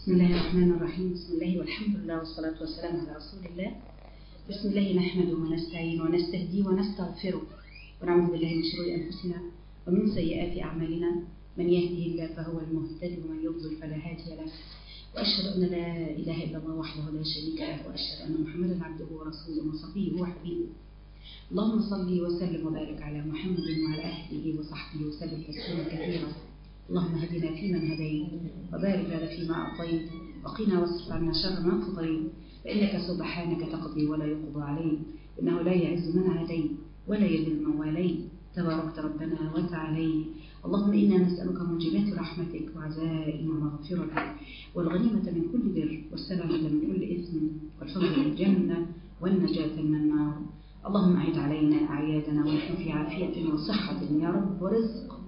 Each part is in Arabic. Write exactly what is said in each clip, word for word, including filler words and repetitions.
بسم الله الرحمن الرحيم. بسم الله والحمد لله والصلاة والسلام على رسول الله. بسم الله نحمده ونستعين ونستهديه ونستغفره ونعوذ بالله من شرور أنفسنا ومن سيئات أعمالنا. من يهده الله فهو المهتد ومن يضلل فلا هادي له. وأشهد أن لا إله إلا الله وحده لا شريك له، وأشهد أن محمدا عبده ورسوله وصفيه وحبيبه. اللهم صل وسلم وبارك على محمد وعلى أهله وصحبه وسلم تسليما كثيرا. اللهم هدنا فيمن هديت وبارك لنا فيما أعطيت وقنا واصرف عنا شر ما قضيت، فإنك سبحانك تقضي ولا يقضى عليك، إنه لا يعز من عاديت ولا يذل من واليت، تباركت ربنا وتعاليت. اللهم إنا نسألك موجبات رحمتك وعزائم مغفرتك والغنيمة من كل بر والسلامة من كل إثم والفوز بالجنة والنجاة من النار. اللهم أعد علينا أعيادنا ونحن في عافية وصحة يا رب، ورزق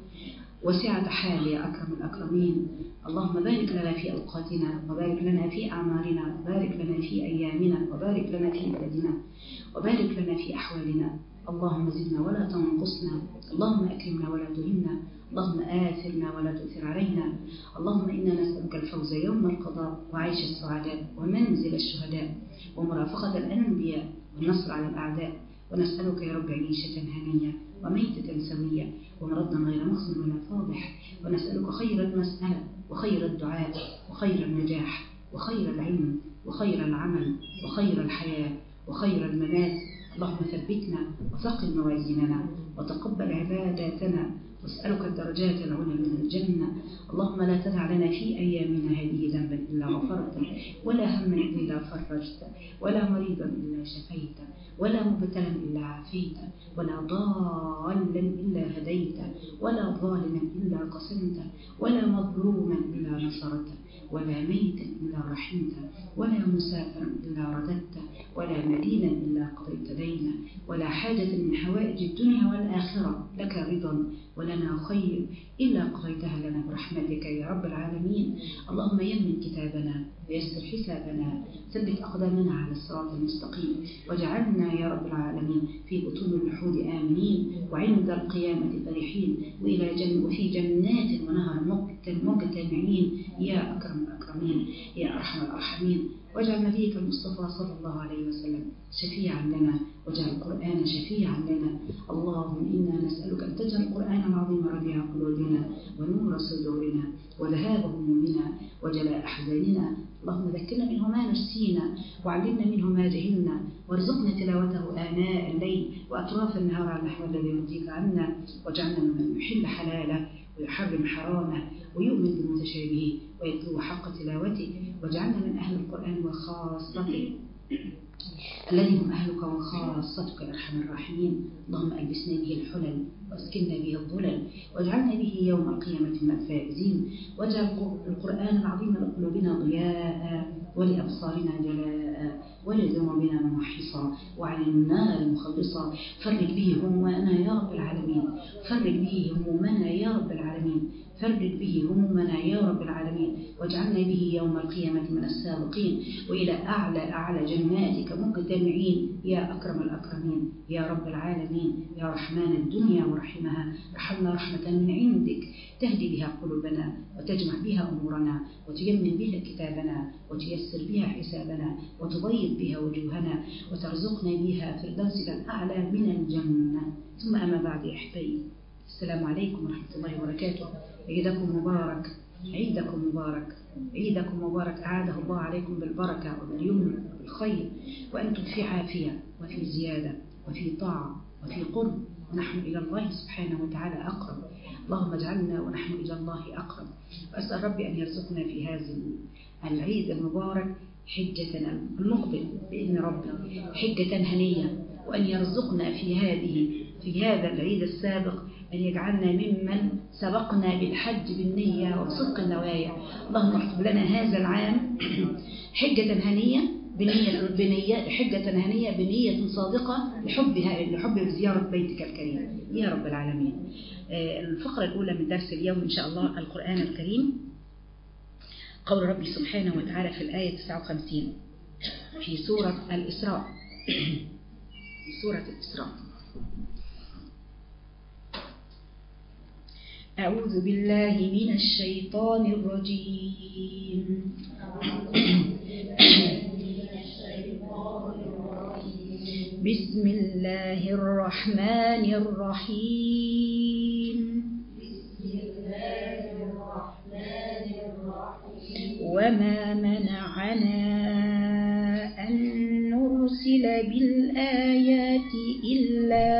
وسعة حال يا أكرم الأكرمين. اللهم بارك لنا في أوقاتنا وبارك لنا في أعمارنا وبارك لنا في أيامنا وبارك لنا في بلدنا وبارك لنا في أحوالنا. اللهم زدنا ولا تنقصنا، اللهم أكرمنا ولا تهنا، اللهم آثرنا ولا تؤثر علينا. اللهم إنا نسألك الفوز يوم القضاء وعيش السعداء ومنزل الشهداء ومرافقة الأنبياء والنصر على الأعداء. ونسألك يا رب عيشة هنية وميتة سوية ومرضا غير مخزن ولا فاضح. ونسألك خير المسألة وخير الدعاء وخير النجاح وخير العلم وخير العمل وخير الحياة وخير الممات. اللهم ثبتنا وثقل موازيننا وتقبل عباداتنا، واسألك الدرجات العلى من الجنة. اللهم لا تدع لنا في أيامنا هذه ذنبا إلا غفرته، ولا هما إلا فرجته، ولا مريضا إلا شفيته، ولا مبتلا إلا عافيته، ولا ضالا إلا هديته، ولا ظالما إلا قسمته، ولا مظلوما إلا نصرته، ولا ميتا إلا رحمته، ولا مسافرا إلا رددته، ولا مدينا إلا قضيت دينه، ولا حاجة من حوائج الدنيا والآخرة لك رضا ولنا خير إلا قضيتها لنا برحمتك يا رب العالمين. اللهم يمن كتابنا ويسر حسابنا، ثبت أقدامنا على الصراط المستقيم، واجعلنا يا رب العالمين في بطون اللحود آمنين، وعند القيامة فرحين، وإلى جن وفي جنات ونهر مجتمعين يا أكرم الأكرمين يا أرحم الأرحمين. واجعل نبيك المصطفى صلى الله عليه وسلم شفيعا لنا، واجعل القرآن شفيعا لنا. اللهم إنا نسألك أن تجعل القرآن العظيم ربيع قلوبنا ونور صدورنا وذهاب همومنا وجلاء أحزاننا. اللهم ذكرنا منه ما نسينا وعلمنا منه ما جهلنا، وارزقنا تلاوته آناء الليل وأطراف النهار على النحو الذي يرضيك عنا، واجعلنا ممن يحل حلاله ويحرم حرامه ويؤمن بمتشابهه ويتلو حق تلاوته، واجعلنا من أهل القرآن وخاصته الذي هم أهلك وخاصتك يا أرحم الراحمين. اللهم ألبسنا به الحلل واسكننا به الظلل، واجعلنا به يوم القيامة من الفائزين. واجعل القرآن العظيم لقلوبنا ضياء ولأبصارنا جلاء ولذنوبنا ممحصا وعلمنا المخلصا. فرج به همومنا يا رب العالمين، فرج به همومنا يا رب العالمين، فرج به همومنا يا رب العالمين، واجعلنا به يوم القيامة من السابقين وإلى أعلى أعلى جناتك مجتمعين يا أكرم الأكرمين يا رب العالمين يا رحمن الدنيا ورحمها. رحمنا رحمة من عندك تهدي بها قلوبنا وتجمع بها أمورنا وتيمن بها كتابنا وتيسر بها حسابنا وتبيض بها وجوهنا وترزقنا بها فردوسك الأعلى من الجنة. ثم أما بعد يا أحبائي، السلام عليكم ورحمة الله وبركاته. عيدكم مبارك، عيدكم مبارك، عيدكم مبارك. أعاده الله عليكم بالبركة وباليمن وبالخير، وأنتم في عافية وفي زيادة وفي طاعة وفي قرب، ونحن إلى الله سبحانه وتعالى أقرب. اللهم اجعلنا ونحن إلى الله أقرب. وأسأل ربي أن يرزقنا في هذا العيد المبارك حجة المقبل بإذن ربي حجة هنية، وأن يرزقنا في هذه في هذا العيد السابق أن يجعلنا ممن سبقنا بالحج بالنية وصدق النوايا. اللهم اكتب لنا هذا العام حجة هنية بنية بنية حجة هنية بنية صادقة لحبها لحب زيارة بيتك الكريم يا رب العالمين. الفقرة الأولى من درس اليوم إن شاء الله القرآن الكريم. قول ربي سبحانه وتعالى في الآية تسعة وخمسين في سورة الإسراء في سورة الإسراء: أعوذ بالله من الشيطان الرجيم. الرحمن الرحيم وما منعنا أن نرسل بالآيات إلا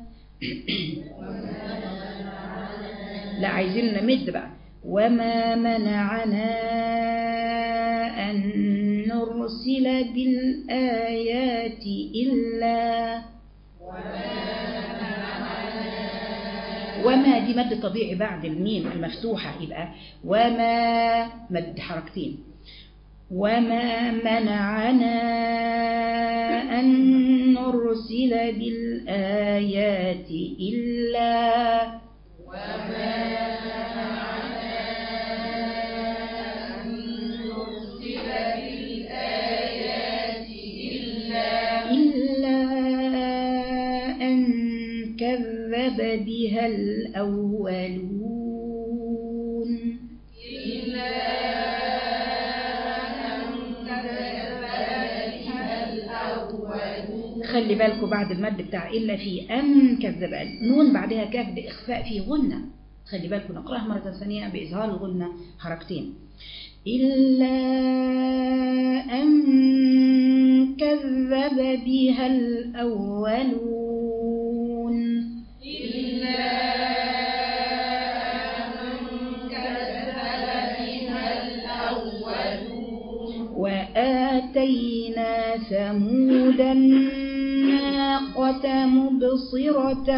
لا عايزين نمد بقى وما منعنا أن نرسل بالآيات إلا وما دي مد طبيعي بعد الميم المفتوحة يبقى وما مد حركتين وما منعنا أن نرسل بالآيات إلا وما منعنا أن نرسل بالآيات إلا إلا أن كذب بها الأولون إلا أن كذب بها الأولون. خلي بالكم بعد المد بتاع إلا في أن كذب نون بعدها كاف بإخفاء في غنة. خلي بالكم نقرأها مرة ثانية بإظهار الغنة حركتين إلا أن كذب بها الأولون إلا أن كذب بها الأولون. وآتينا ثمود الناقة مبصرة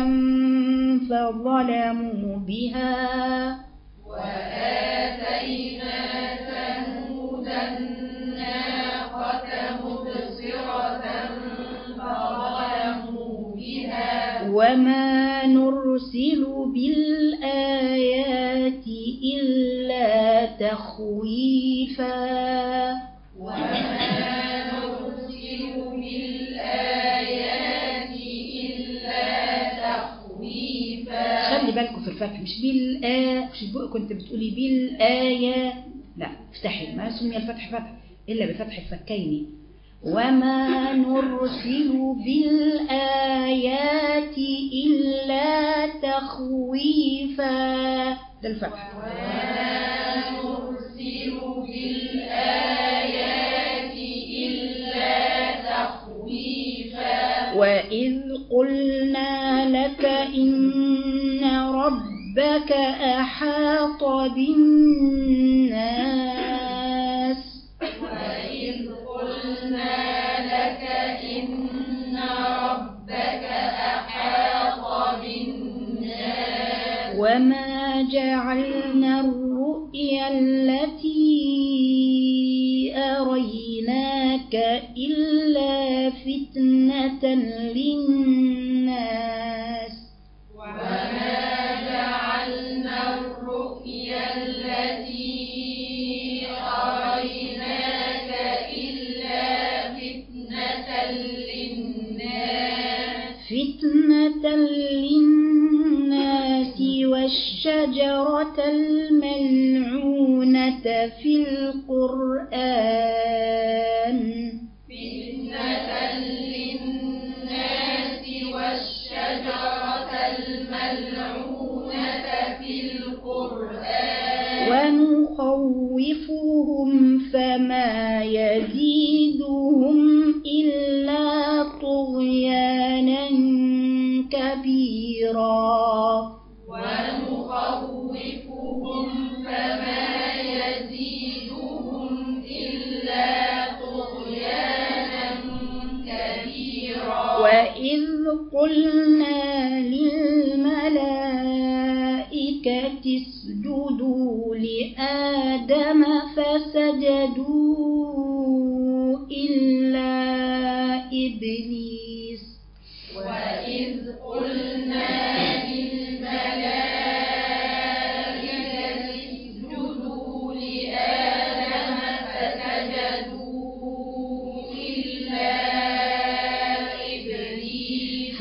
فظلموا بها وآتينا ثمود الناقة مبصرة فظلموا بها وما نرسل بالآيات إلا تخويفا وما نرسل بالآيات إلا تخويفا. خلي بالكم في الفتح مش بالآ مش كنت بتقولي بالآية لا افتحي ما سمي الفتح فتح إلا بفتح الفكين وما نرسل بالآيات إلا تخويفا ده الفتح وما نرسل بالآيات إلا تخويفا. وإذ قلنا لك إن ربك أحاط بالناس وإذ قلنا لك إن ربك أحاط بالناس وما جعلنا الرؤيا التي أريناك إلا فتنة للناس وما جعلنا الرؤيا التي أريناك إلا فتنة للناس فتنة للناس والشجرة الملعونة في القرآن فتنة للناس والشجرة الملعونة في القرآن ونخوفهم فما يزيدهم إلا طغيانا كبيرا ونخوفهم فما يزيدهم إلا طغيانا كبيرا. وإذ قلنا للملائكة اسجدوا لآدم فسجدوا إلا إبليس وإذ قلنا للملائكة اسجدوا لآدم فسجدوا إلا إبليس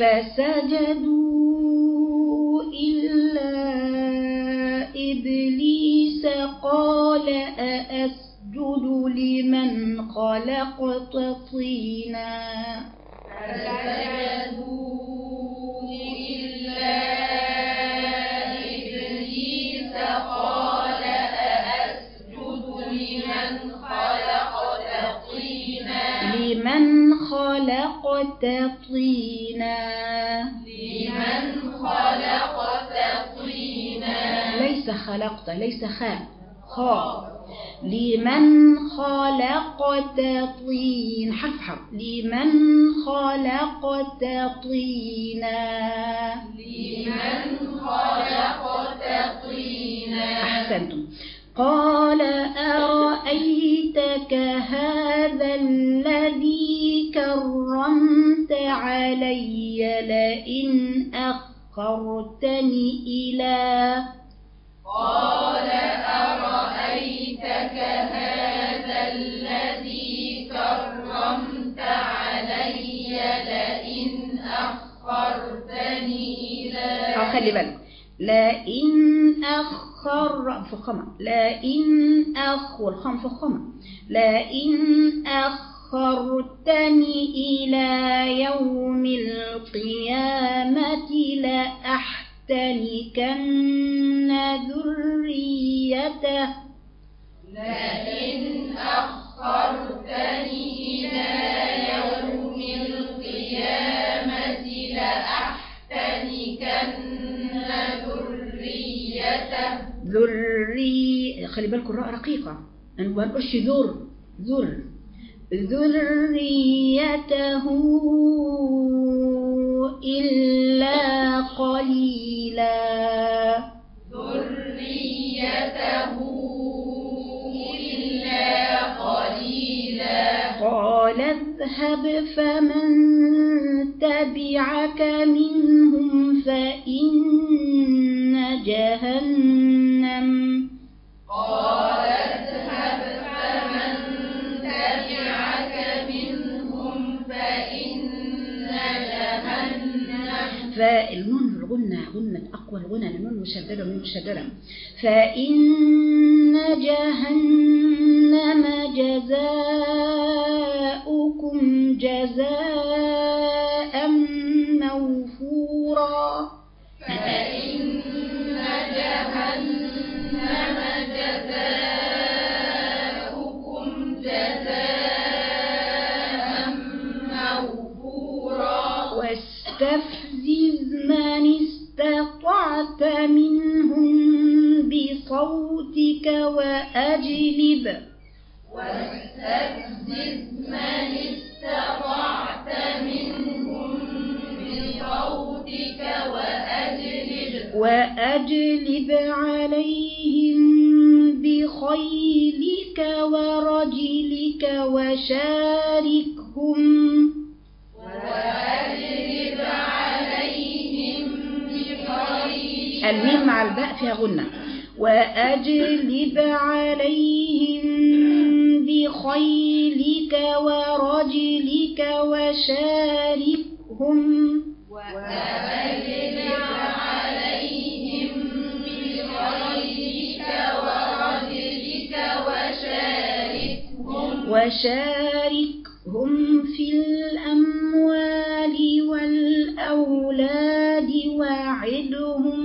فسجدوا إلا إبليس قال أأسجد لمن خلقت طينا فسجدوا طينا لمن خلقت طينا ليس خلقت ليس خاء خاء لمن خلقت طين حرف حرف لمن خلقت طينا لمن خلقت طينا أحسنتم. قال أرأيتك هذا الذي كرمت علي لئن أخرتني إلى قال أرأيتك هذا الذي كرمت علي لئن أخرتني إلى خلي بالك لئن أخر فخمة لئن أخ والخم فخمة لئن أخرتني إلى يوم القيامة لأحتنكن ذريته لئن أخرتني إلى يوم القيامة لأحتنكن ذريته ذري خلي بالكم الراء رقيقة أنا ما بنقولش ذر ذر ذريته إلا قليلا ذريته إلا قليلا قال اذهب فمن تبعك منهم فإن جهنم قال اذهب فمن تبعك منهم فإن جهنم فالنون الغنة غنة أقوى الغنى النون مشددة من مشددة فإن جهنم جزاؤكم جزاء موفورا فإن جهنم جزاؤكم جزاء موفورا واستفزز من استطعت منهم بصوتك وأجلب واستفزز من استطعت منهم بصوتك وأجلب وأجلب عليهم بخيلك ورجلك وشاركهم وأجلب عليهم بخيلك الميم مع الباء فيها غنة وأجلب عليهم بخيلك ورجلك وشاركهم وأجلب عليهم بخيلك ورجلك وشاركهم وشاركهم في الأموال والأولاد وعدهم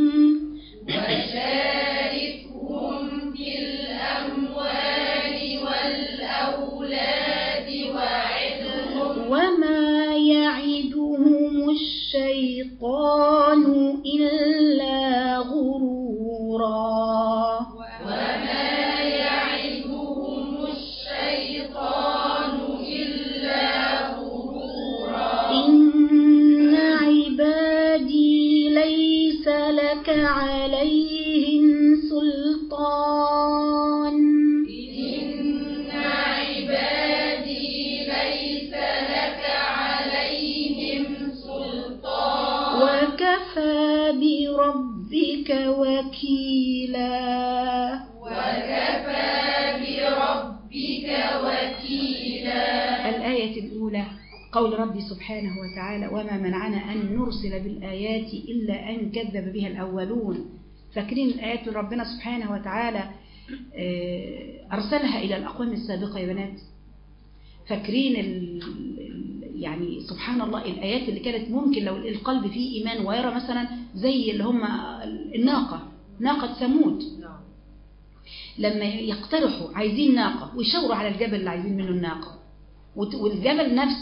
وشاركهم في الأموال والأولاد وعدهم وما يعدهم الشيطان إلا غرورا وما يعدهم الشيطان إلا غرورا إن عبادي ليس لك عليهم سلطان إن عبادي ليس لك عليهم سلطان وكفى بربك وكيلا وكفى بربك وكيلا الآية الأولى قول ربي سبحانه وتعالى وما منعنا أن نرسل بالآيات إلا أن كذب بها الأولون. فاكرين الآيات اللي ربنا سبحانه وتعالى أرسلها إلى الأقوام السابقة يا بنات؟ فاكرين ال... يعني سبحان الله الآيات اللي كانت ممكن لو القلب فيه إيمان ويرى مثلا زي اللي هم الناقة ناقة ثمود لما يقترحوا عايزين ناقة ويشاوروا على الجبل اللي عايزين منه الناقة والجبل نفسه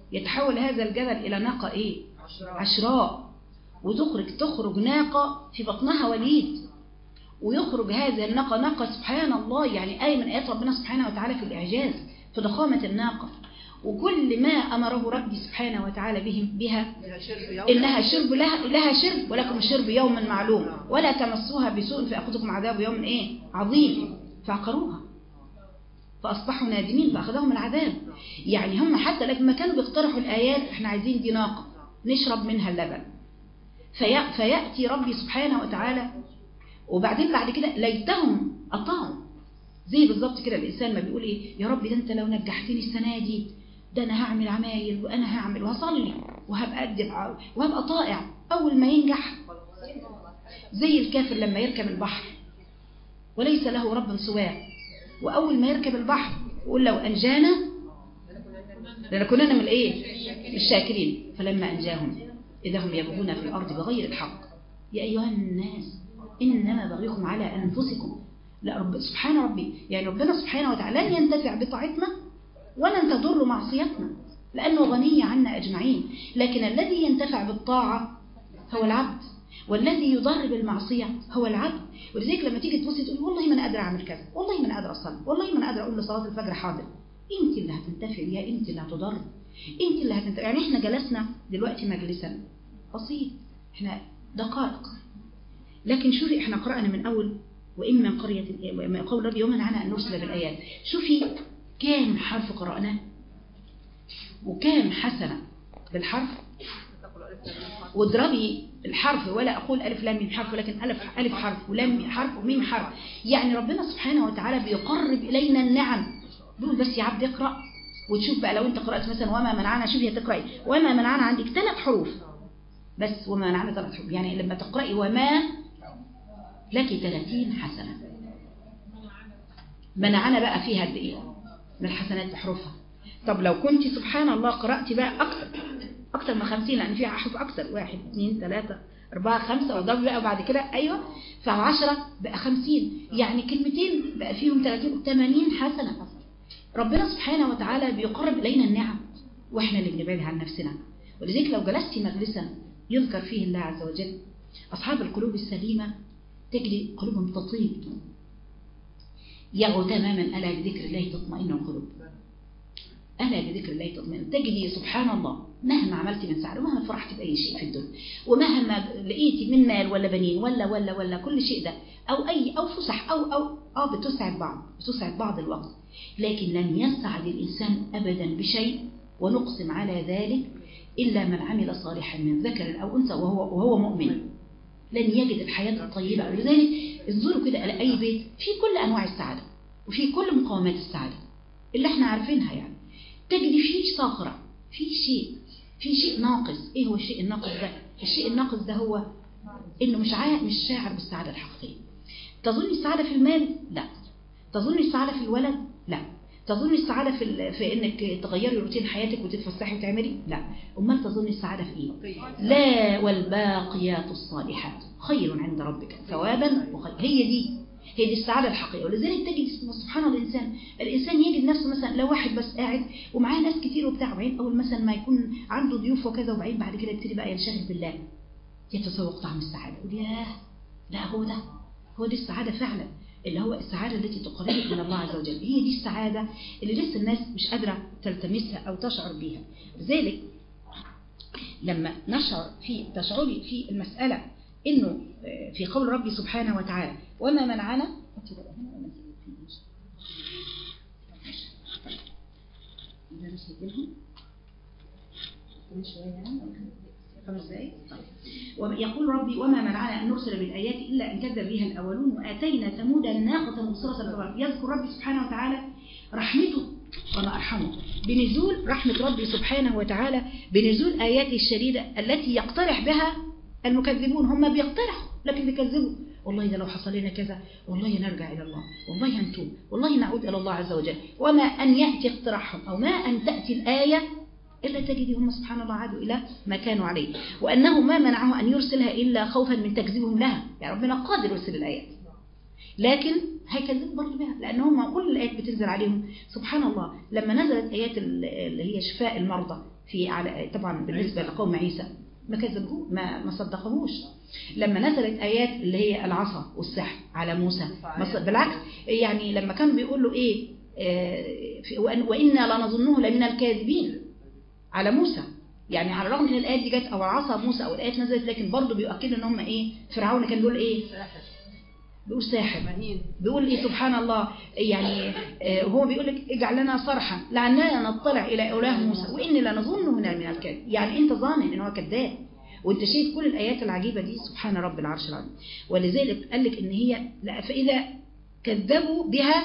يتحول هذا الجبل إلى ناقة إيه؟ عشراء. وتخرج تخرج ناقة في بطنها وليد، ويخرج هذا الناقة ناقة سبحان الله، يعني آية من آيات ربنا سبحانه وتعالى في الإعجاز في ضخامة الناقة. وكل ما أمره ربي سبحانه وتعالى بهم بها إنها شرب لها, لها شرب، ولكم شرب يوم معلوم ولا تمسوها بسوء فأخذكم عذاب يوم إيه؟ عظيم. فعقروها فأصبحوا نادمين فأخذهم العذاب. يعني هم حتى لما كانوا بيقترحوا الآيات إحنا عايزين دي ناقة نشرب منها اللبن، في فيأتي ربي سبحانه وتعالى وبعدين بعد كده ليتهم أطاعوا. زي بالظبط كده الإنسان ما بيقول إيه؟ يا رب ده أنت لو نجحتني السنة دي ده أنا هعمل عمايل وأنا هعمل وهصلي وهبقى أدب وهبقى طائع. أول ما ينجح زي الكافر لما يركب البحر وليس له رب سواه، وأول ما يركب البحر يقول لو أنجانا لنكوننا من الإيه؟ الشاكرين. فلما أنجاهم إذا هم يبغون في الأرض بغير الحق. يا أيها الناس إنما بغيكم على أنفسكم. لا رب سبحان ربي، يعني ربنا سبحانه وتعالى لن ينتفع بطاعتنا ولن تضر معصيتنا لأنه غني عنا أجمعين، لكن الذي ينتفع بالطاعة هو العبد، والذي يضر بالمعصية هو العبد. ولذلك لما تيجي تبصي تقول والله ما أنا قادرة أعمل كذا، والله ما أنا قادرة أصلي، والله ما أنا قادرة أقول لصلاة الفجر حاضر، أنت اللي هتنتفع يا أنت اللي هتضر، أنت اللي هتنتفع. يعني إحنا جلسنا دلوقتي مجلسا بسيط، إحنا دقائق، لكن شوفي إحنا قرأنا من أول وإن من قرية قول ربي ومن عنا أن نرسل بالآيات. شوفي كام حرف قرأناه وكام حسنة بالحرف. واضربي الحرف، ولا أقول ألف لام ميم حرف، ولكن ألف ألف حرف ولام حرف وميم حرف. يعني ربنا سبحانه وتعالى بيقرب إلينا النعم. بيقول بس يا عبد اقرأ وتشوف بقى. لو أنت قرأت مثلا وما منعنا، شوفي هتقرأي وما منعنا عندك ثلاث حروف بس، وما منعنا ثلاث حروف، يعني لما تقرأي وما لك ثلاثين حسنة. منعنا بقى فيها قد إيه من الحسنات بحروفها. طب لو كنت سبحان الله قرأتي بقى أكثر أكثر من خمسين، لأن فيها حروف أكثر، واحد اثنين ثلاثة أربعة خمسة، وضرب بقى بعد كده أيوة فعشرة بقى خمسين، يعني كلمتين بقى فيهم ثلاثين ثمانين حسنة. ربنا سبحانه وتعالى بيقرب إلينا النعم وإحنا اللي بنبعدها عن نفسنا. ولذلك لو جلستي مجلسا يذكر فيه الله عز وجل، أصحاب القلوب السليمة تجري قلوبهم تطيب يغوا تماما. ألا بذكر الله تطمئن القلوب، ألا بذكر الله تطمئن. تجري سبحان الله مهما عملت من سعر، ومهما فرحت بأي شيء في الدنيا، ومهما لقيتي من مال ولا بنين ولا ولا ولا كل شيء ده، أو أي أو فسح أو أو أو بتسعد بعض بتسعد بعض الوقت، لكن لن يسعد الإنسان أبدا بشيء، ونقسم على ذلك إلا من عمل صالحا من ذكر أو أنثى وهو وهو مؤمن، لن يجد الحياة الطيبة. ولذلك انظروا كده على أي بيت في كل أنواع السعادة وفي كل مقاومات السعادة اللي احنا عارفينها، يعني تجد فيه صخرة، في شيء في شيء ناقص. ايه هو الشيء الناقص ده؟ الشيء الناقص ده هو انه مش عا... مش شاعر بالسعادة الحقيقية. تظن السعادة في المال؟ لا. تظن السعادة في الولد؟ لا. تظن السعادة في ال... في انك تغيري روتين حياتك وتتفسحي وتعملي؟ لا. امال تظن السعادة في ايه؟ لا والباقيات الصالحات خير عند ربك ثوابا وخير. هي دي هي دي السعادة الحقيقية. ولذلك تجد سبحان الله الإنسان الإنسان يجد نفسه مثلا لو واحد بس قاعد ومعاه ناس كتير وبتاع، وبعدين أول مثلا ما يكون عنده ضيوف وكذا، وبعدين بعد كده يبتدي بقى ينشغل بالله، يتسوق طعم السعادة، يقول ياه لا هو ده هو دي السعادة فعلا، اللي هو السعادة التي تقربك من الله عز وجل. هي دي السعادة اللي لسه الناس مش قادرة تلتمسها أو تشعر بيها. لذلك لما نشعر في تشعري في المسألة إنه في قول ربي سبحانه وتعالى وما منعنا يقول ربي وما منعنا أن نرسل بالآيات إلا أن كذب بها الأولون وآتينا ثمود الناقة مبصرة. يذكر ربي سبحانه وتعالى رحمته وما أرحمه بنزول رحمة ربي سبحانه وتعالى، بنزول آياته الشديدة التي يقترح بها المكذبون. هم بيقترحوا لكن بيكذبوا، والله ده لو حصل لنا كذا، والله نرجع إلى الله، والله هنتوب، والله نعود إلى الله عز وجل. وما أن يأتي اقتراحهم أو ما أن تأتي الآية إلا تجد هم سبحان الله عادوا إلى ما كانوا عليه، وأنه ما منعه أن يرسلها إلا خوفا من تكذيبهم لها. يعني ربنا قادر يرسل الآيات لكن هيكذبوا برضه بها، لأنهم كل الآيات بتنزل عليهم. سبحان الله لما نزلت آيات اللي هي شفاء المرضى في على طبعا بالنسبة لقوم عيسى ما كذبوه ما ما صدقوهوش. لما نزلت آيات اللي هي العصا والسحر على موسى بالعكس، يعني لما كانوا بيقولوا إيه آه وإنا لنظنه لمن الكاذبين على موسى، يعني على الرغم ان الايات دي جت او عصا موسى او الايات نزلت، لكن برضه بيؤكدوا ان هم ايه، فرعون كان بيقول ايه، بيقول ساحر، بيقول ايه سبحان الله، يعني آه هو بيقول لك اجعل لنا صرحا لعلنا نطلع الى اله موسى واني لنظنه من الكاذب. يعني انت ظانن ان هو كذاب وانت شايف كل الايات العجيبه دي، سبحان رب العرش العظيم. ولذلك قال لك ان هي فاذا كذبوا بها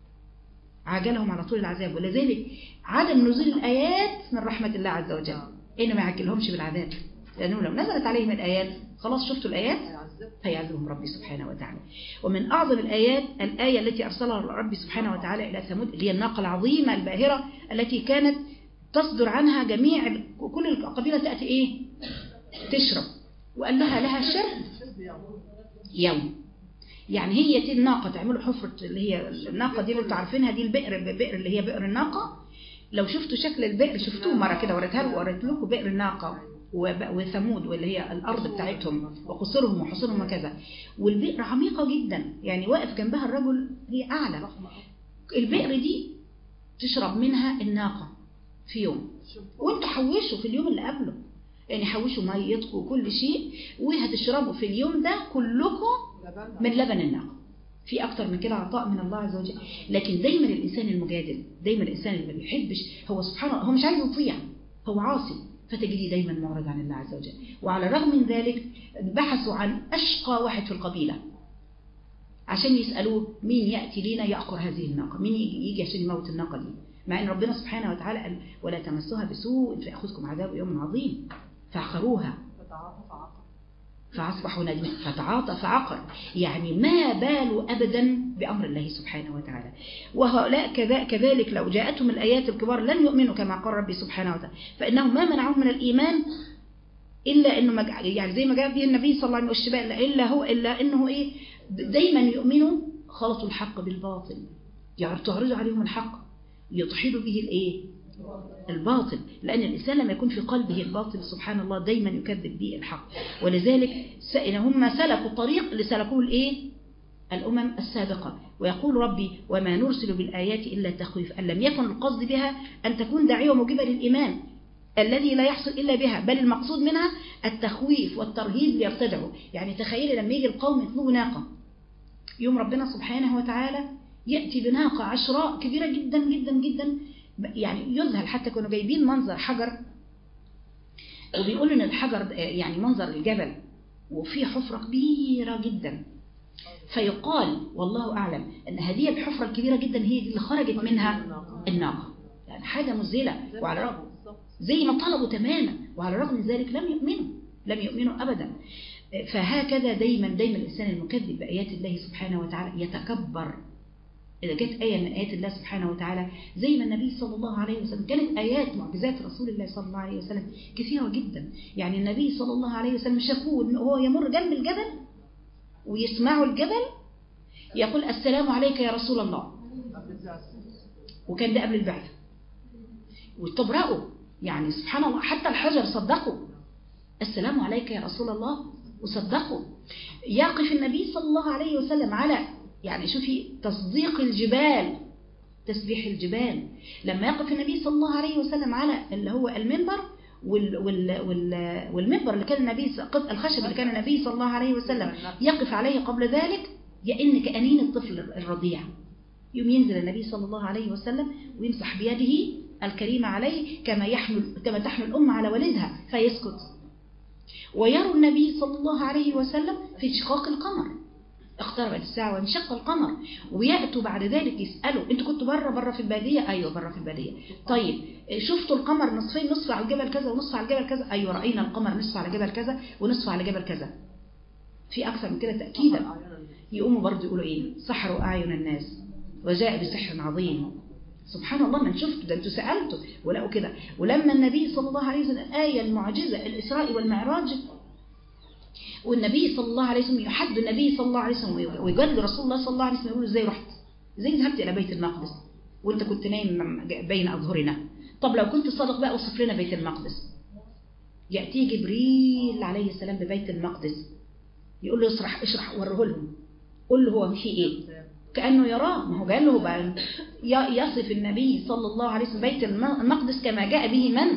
عاجلهم على طول العذاب. ولذلك عدم نزول الايات من رحمه الله عز وجل، إنه ما يعجلهمش بالعذاب، لأنه لو نزلت عليهم الآيات خلاص شفتوا الآيات فيعذبهم ربي سبحانه وتعالى. ومن أعظم الآيات الآية التي أرسلها ربي سبحانه وتعالى إلى ثمود، اللي هي الناقة العظيمة الباهرة التي كانت تصدر عنها جميع كل القبيلة تأتي إيه تشرب، وقال لها لها شرب يوم. يعني هي دي الناقة تعملوا حفرة، اللي هي الناقة دي اللي انتوا عارفينها دي البئر، بئر اللي هي بئر الناقة. لو شفتوا شكل البئر شفتوه مرة كده وريتها لكم، وريت لكم بئر الناقة وثمود واللي هي الأرض بتاعتهم وقصرهم وحصنهم وكذا. والبئر عميقة جدا، يعني واقف جنبها الرجل هي أعلى. البئر دي تشرب منها الناقة في يوم، وانتوا حوشوا في اليوم اللي قبله، يعني حوشوا ميتكم وكل شيء وهتشربوا في اليوم ده كلكم من لبن الناقة. في أكتر من كده عطاء من الله عز وجل. لكن دايما الإنسان المجادل، دايما الإنسان اللي ما بيحبش، هو سبحانه هو مش عايز يطيع، هو عاصي، فتجدي دايما معرض عن الله عز وجل. وعلى الرغم من ذلك بحثوا عن أشقى واحد في القبيلة عشان يسألوه مين يأتي لنا يأخر هذه الناقة، مين يجي عشان يموت الناقة دي، مع أن ربنا سبحانه وتعالى قال ولا تمسوها بسوء فيأخذكم عذاب يوم عظيم. فعقروها فأصبحوا نادمين فتعاطى فعقر، يعني ما بالوا أبدا بأمر الله سبحانه وتعالى. وهؤلاء كذلك لو جاءتهم الآيات الكبار لن يؤمنوا كما قال ربي سبحانه وتعالى، فإنه ما منعهم من الإيمان إلا إنه مج... يعني زي ما جاء به النبي صلى الله عليه وسلم إلا هو إلا إنه إيه دايما يؤمنوا خلطوا الحق بالباطل، يعني تعرضوا عليهم الحق يضحلوا به الإيه الباطل، لأن الإنسان لما يكون في قلبه الباطل سبحان الله دايما يكذب به الحق. ولذلك هم سلكوا الطريق اللي سلكوه الإيه الأمم السابقة. ويقول ربي وما نرسل بالآيات إلا تخويف، أن لم يكن القصد بها أن تكون داعية موجبة للإيمان الذي لا يحصل إلا بها، بل المقصود منها التخويف والترهيب ليرتدعوا. يعني تخيل لما يجي القوم يطلبوا ناقة، يوم ربنا سبحانه وتعالى يأتي بناقة عشراء كبيرة جدا جدا جدا، يعني يذهل. حتى كانوا جايبين منظر حجر وبيقولوا ان الحجر يعني منظر الجبل وفيه حفرة كبيرة جدا، فيقال والله أعلم أن هذه الحفرة الكبيرة جدا هي اللي خرجت منها الناقة، يعني حاجة مذهلة. وعلى الرغم زي ما طلبوا تماما، وعلى الرغم من ذلك لم يؤمنوا لم يؤمنوا أبدا. فهكذا دايما دايما الإنسان المكذب بآيات الله سبحانه وتعالى يتكبر. إذا جت آية من آيات الله سبحانه وتعالى زي ما النبي صلى الله عليه وسلم كانت آيات معجزات رسول الله صلى الله عليه وسلم كثيرة جدا. يعني النبي صلى الله عليه وسلم شافوه وهو يمر جنب الجبل ويسمعوا الجبل يقول السلام عليك يا رسول الله، وكان ده قبل البعثة، واتبرأوا يعني سبحان الله حتى الحجر صدقوا السلام عليك يا رسول الله وصدقوا. يقف النبي صلى الله عليه وسلم على يعني شوفي تصديق الجبال تسبيح الجبال، لما يقف النبي صلى الله عليه وسلم على اللي هو المنبر وال وال وال والمنبر اللي كان النبي الخشب اللي كان النبي صلى الله عليه وسلم يقف عليه قبل ذلك يئن كأنين الطفل الرضيع، يوم ينزل النبي صلى الله عليه وسلم ويمسح بيده الكريمة عليه كما يحمل كما تحمل الأم على ولدها فيسكت. ويرى النبي صلى الله عليه وسلم في انشقاق القمر، اقتربت الساعة وانشق القمر، ويأتوا بعد ذلك يسألوا انتوا كنتوا بره بره في البادية؟ ايوه بره في البادية. طيب شفتوا القمر نصفين، نصف على الجبل كذا ونصف على الجبل كذا؟ ايوه رأينا القمر نصف على جبل كذا ونصف على جبل كذا. في اكثر من كده تأكيدا. يقوموا برضو يقولوا ايه سحروا اعين الناس وجاء بسحر عظيم. سبحان الله من شفتوا ده انتوا سألتوا ولقوا كده. ولما النبي صلى الله عليه وسلم آية المعجزة الإسراء والمعراج، والنبي صلى الله عليه وسلم يحد النبي صلى الله عليه وسلم ويجد رسول الله صلى الله عليه وسلم يقول ازاي رحت، ازاي ذهبت إلى بيت المقدس وانت كنت نايم بين أظهرنا؟ طب لو كنت صادق بقى وصف لنا بيت المقدس. يأتي جبريل عليه السلام ببيت المقدس يقول له اشرح اشرح وريه لهم، قول له هو في ايه، كأنه يراه. ما هو قال له بقى يصف النبي صلى الله عليه وسلم بيت المقدس كما جاء به من؟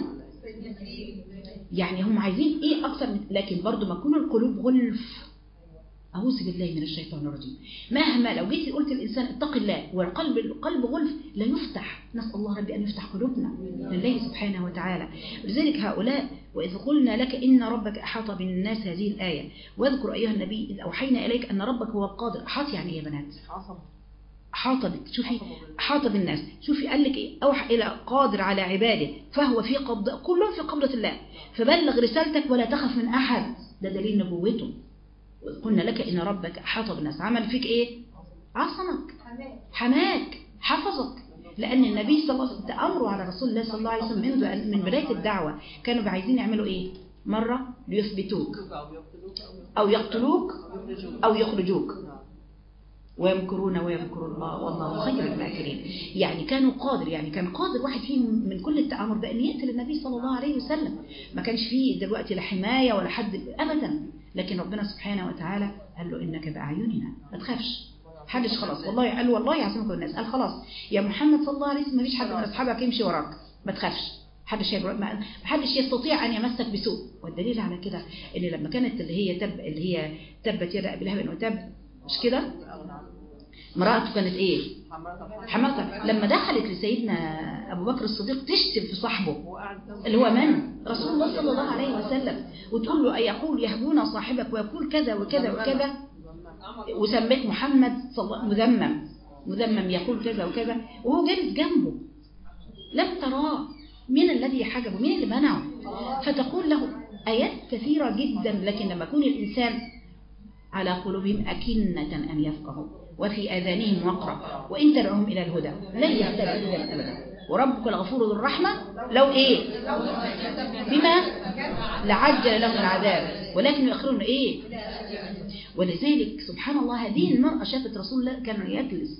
يعني هم عايزين ايه اكثر من، لكن برضو ما تكون القلوب غلف. أعوذ بالله من الشيطان الرجيم. مهما لو جيت قلت الإنسان اتق الله والقلب القلب غلف لا يفتح. نسأل الله ربي أن يفتح قلوبنا لله سبحانه وتعالى. لذلك هؤلاء وإذ قلنا لك إن ربك أحاط بالناس، هذه الآية. واذكر أيها النبي إذ أوحينا إليك أن ربك هو القادر. أحاط يعني إيه يا بنات؟ أحاط بك. شوفي أحاط بالناس. شوفي قال لك إيه؟ أوحى إلى قادر على عباده فهو في قبض، كلهم في قبضة الله. فبلغ رسالتك ولا تخف من أحد. ده دليل نبوته. قلنا لك إن ربك أحاط بالناس. عمل فيك إيه؟ عصمك، حماك، حفظك. لأن النبي صلى الله عليه وسلم تأمروا على رسول الله صلى الله عليه وسلم منذ من بداية الدعوة كانوا عايزين يعملوا إيه؟ مرة ليثبتوك أو يقتلوك أو يخرجوك ويمكرون ويمكر الله والله خير الماكرين. يعني كانوا قادر، يعني كان قادر واحد فيهم من كل التآمر ده أن يقتل النبي صلى الله عليه وسلم. ما كانش فيه دلوقتي لا حماية ولا حد أبدا. لكن ربنا سبحانه وتعالى قال له إنك بأعيننا ما تخافش. حدش خلاص والله قال والله يعصمك الناس. قال خلاص يا محمد صلى الله عليه وسلم ما فيش حد من أصحابك يمشي وراك، ما تخافش. حدش ما حدش يستطيع أن يمسك بسوء. والدليل على كده إن لما كانت اللي هي تب اللي هي تبت يد أبي لهب وتب، مش كده؟ امرأته كانت ايه؟ حماتها. لما دخلت لسيدنا ابو بكر الصديق تشتم في صاحبه اللي هو من؟ رسول الله صلى الله عليه وسلم، وتقول له يقول يهبون صاحبك ويقول كذا وكذا وكذا، وسميت محمد صلى مذمم مذمم يقول كذا وكذا، وهو جالس جنبه لم تراه. مين الذي حجبه؟ مين اللي منعه؟ فتقول له آيات كثيرة جدا. لكن لما يكون الإنسان على قلوبهم أكنة أن يفقهوا وفي آذانهم وقرا وإن تدعوهم إلى الهدى لن يهتدوا إذا أبدا. وربك الغفور ذو الرحمة لو إيه؟ بما لعجل لهم العذاب ولكن يؤخرون إيه؟ ولذلك سبحان الله هذه المرأة شافت رسول الله كان يجلس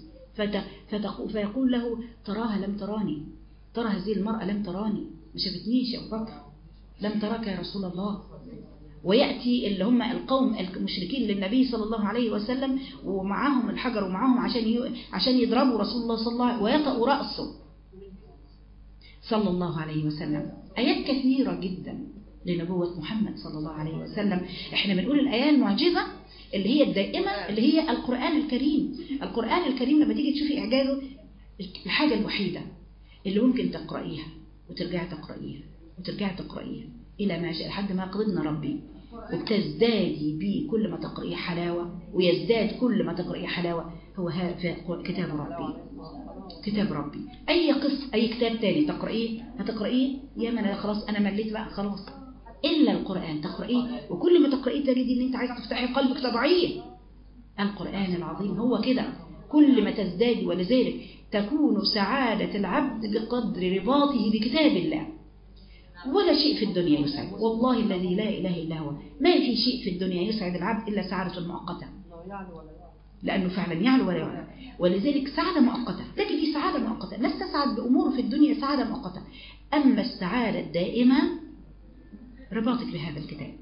فيقول له تراها لم تراني، ترى هذه المرأة لم تراني، ما شافتنيش يا أبو بكر، لم تراك يا رسول الله. ويأتي اللي هم القوم المشركين للنبي صلى الله عليه وسلم ومعاهم الحجر ومعاهم عشان عشان يضربوا رسول الله صلى الله عليه وسلم ويطأوا رأسه صلى الله عليه وسلم. آيات كثيرة جدا لنبوة محمد صلى الله عليه وسلم. احنا بنقول الآية المعجزة اللي هي الدائمة اللي هي القرآن الكريم. القرآن الكريم لما تيجي تشوفي إعجازه الحاجة الوحيدة اللي ممكن تقرأيها وترجعي تقرأيها وترجعي تقرأيها إلى ما شاء لحد ما قضنا ربي، وبتزدادي بيه كل ما تقرأيه حلاوة ويزداد كل ما تقرأيه حلاوة. هو هذا كتاب ربي، كتاب ربي. أي قصة أي كتاب تاني تقرأيه هتقرأيه يا من خلاص أنا مليت بقى خلاص، إلا القرآن تقرأيه وكل ما تقرأيه تجدي إن أنت عايز تفتحي قلبك تضعيه. القرآن العظيم هو كده، كل ما تزدادي. ولذلك تكون سعادة العبد بقدر رباطه بكتاب الله. ولا شيء في الدنيا يسعد، والله الذي لا إله إلا هو ما في شيء في الدنيا يسعد العبد إلا سعادة مؤقتة، لأنه فعلا يعلو ولا يعلو. ولذلك سعادة مؤقتة، لكن دي سعادة مؤقتة. الناس تسعد بأمور في الدنيا سعادة مؤقتة، أما السعادة الدائمة رباطك بهذا الكتاب،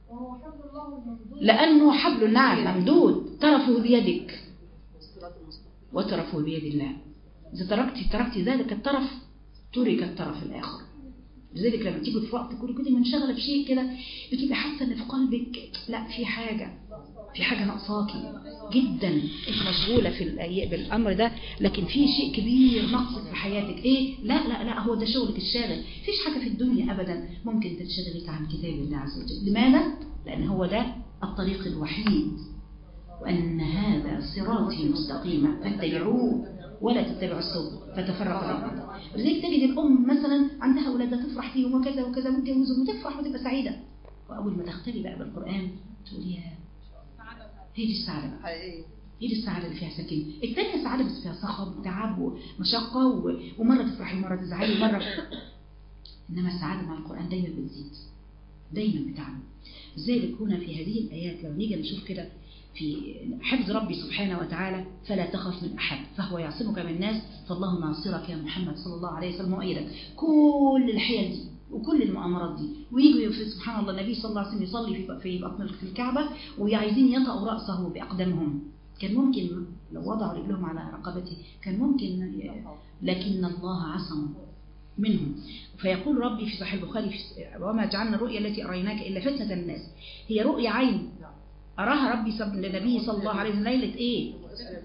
لأنه حبل نعم ممدود طرفه بيدك وطرفه بيد الله. إذا تركتي تركتي ذلك الطرف ترك الطرف الآخر. لذلك لما تيجي في وقت كل كنت منشغله بشيء كده بتبقى حاسه ان في قلبك لا في حاجه في حاجه ناقصاكي جدا، انت مشغوله في بالامر ده لكن في شيء كبير ناقصك في حياتك. ايه؟ لا لا لا هو ده شغلك الشاغل. مفيش حاجه في الدنيا ابدا ممكن تنشغلك عن كتاب الله عز وجل. لماذا؟ لان هو ده الطريق الوحيد، وان هذا صراطي مستقيما فاتبعوه ولا تتبعوا السبل فتفرق بكم. ولذلك تجد الأم مثلا عندها أولادها تفرح فيهم وكذا وكذا وتجوزهم وتفرح وتبقى سعيدة، وأول ما تختلي بقى بالقرآن تقول يا هي دي السعادة، هي دي السعادة اللي فيها سكينة. الثانية سعادة بس فيها صخب وتعب ومشقة ومرة تفرحي ومرة تزعلي ومرة، إنما السعادة مع القرآن دايما بتزيد، دايما بتعمل. لذلك هنا في هذه الآيات لو نيجي نشوف كده في حفظ ربي سبحانه وتعالى، فلا تخف من أحد فهو يعصمك من الناس، فالله ناصرك يا محمد صلى الله عليه وسلم وأيدك. كل الحيل دي وكل المؤامرات دي، ويجوا سبحان الله النبي صلى الله عليه وسلم يصلي في في بطن في الكعبة وعايزين يطأوا رأسه بأقدامهم، كان ممكن لو وضعوا رجلهم على رقبته كان ممكن، لكن الله عصم منهم. فيقول ربي في صحيح البخاري وما جعلنا الرؤيا التي أريناك إلا فتنة الناس، هي رؤيا عين أراها ربي للنبي صلى الله عليه وسلم ليلة إيه؟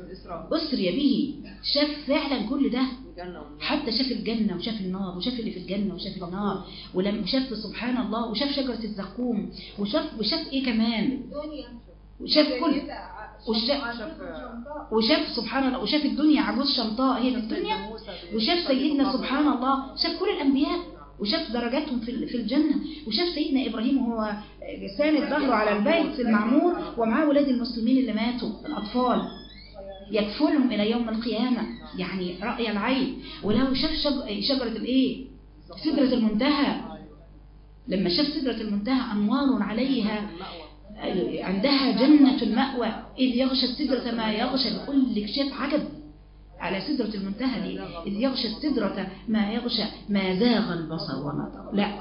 أسري به، شاف فعلا كل ده، حتى شاف الجنة وشاف النار وشاف اللي في الجنة وشاف النار، ولما شاف سبحان الله وشاف شجرة الزقوم وشاف وشاف إيه كمان، وشاف كل وشاف, وشاف سبحان الله وشاف الدنيا عجوز شمطاء هي الدنيا، وشاف سيدنا سبحان الله، شاف كل الأنبياء وشاف درجاتهم في الجنة، وشاف سيدنا إبراهيم وهو ساند ظهره على البيت المعمور ومعاه ولاد المسلمين اللي ماتوا الأطفال يكفلهم إلى يوم القيامة، يعني رأي العين. ولو شاف شجرة الإيه؟ سدرة المنتهى، لما شاف سدرة المنتهى أنوار عليها عندها جنة المأوى إذ يغشى السدرة ما يغشى، بقول لك شاف عجب على سدرة المنتهى دي، إذ يغشى السدرة ما يغشى ما زاغ البصر وما طغى، لا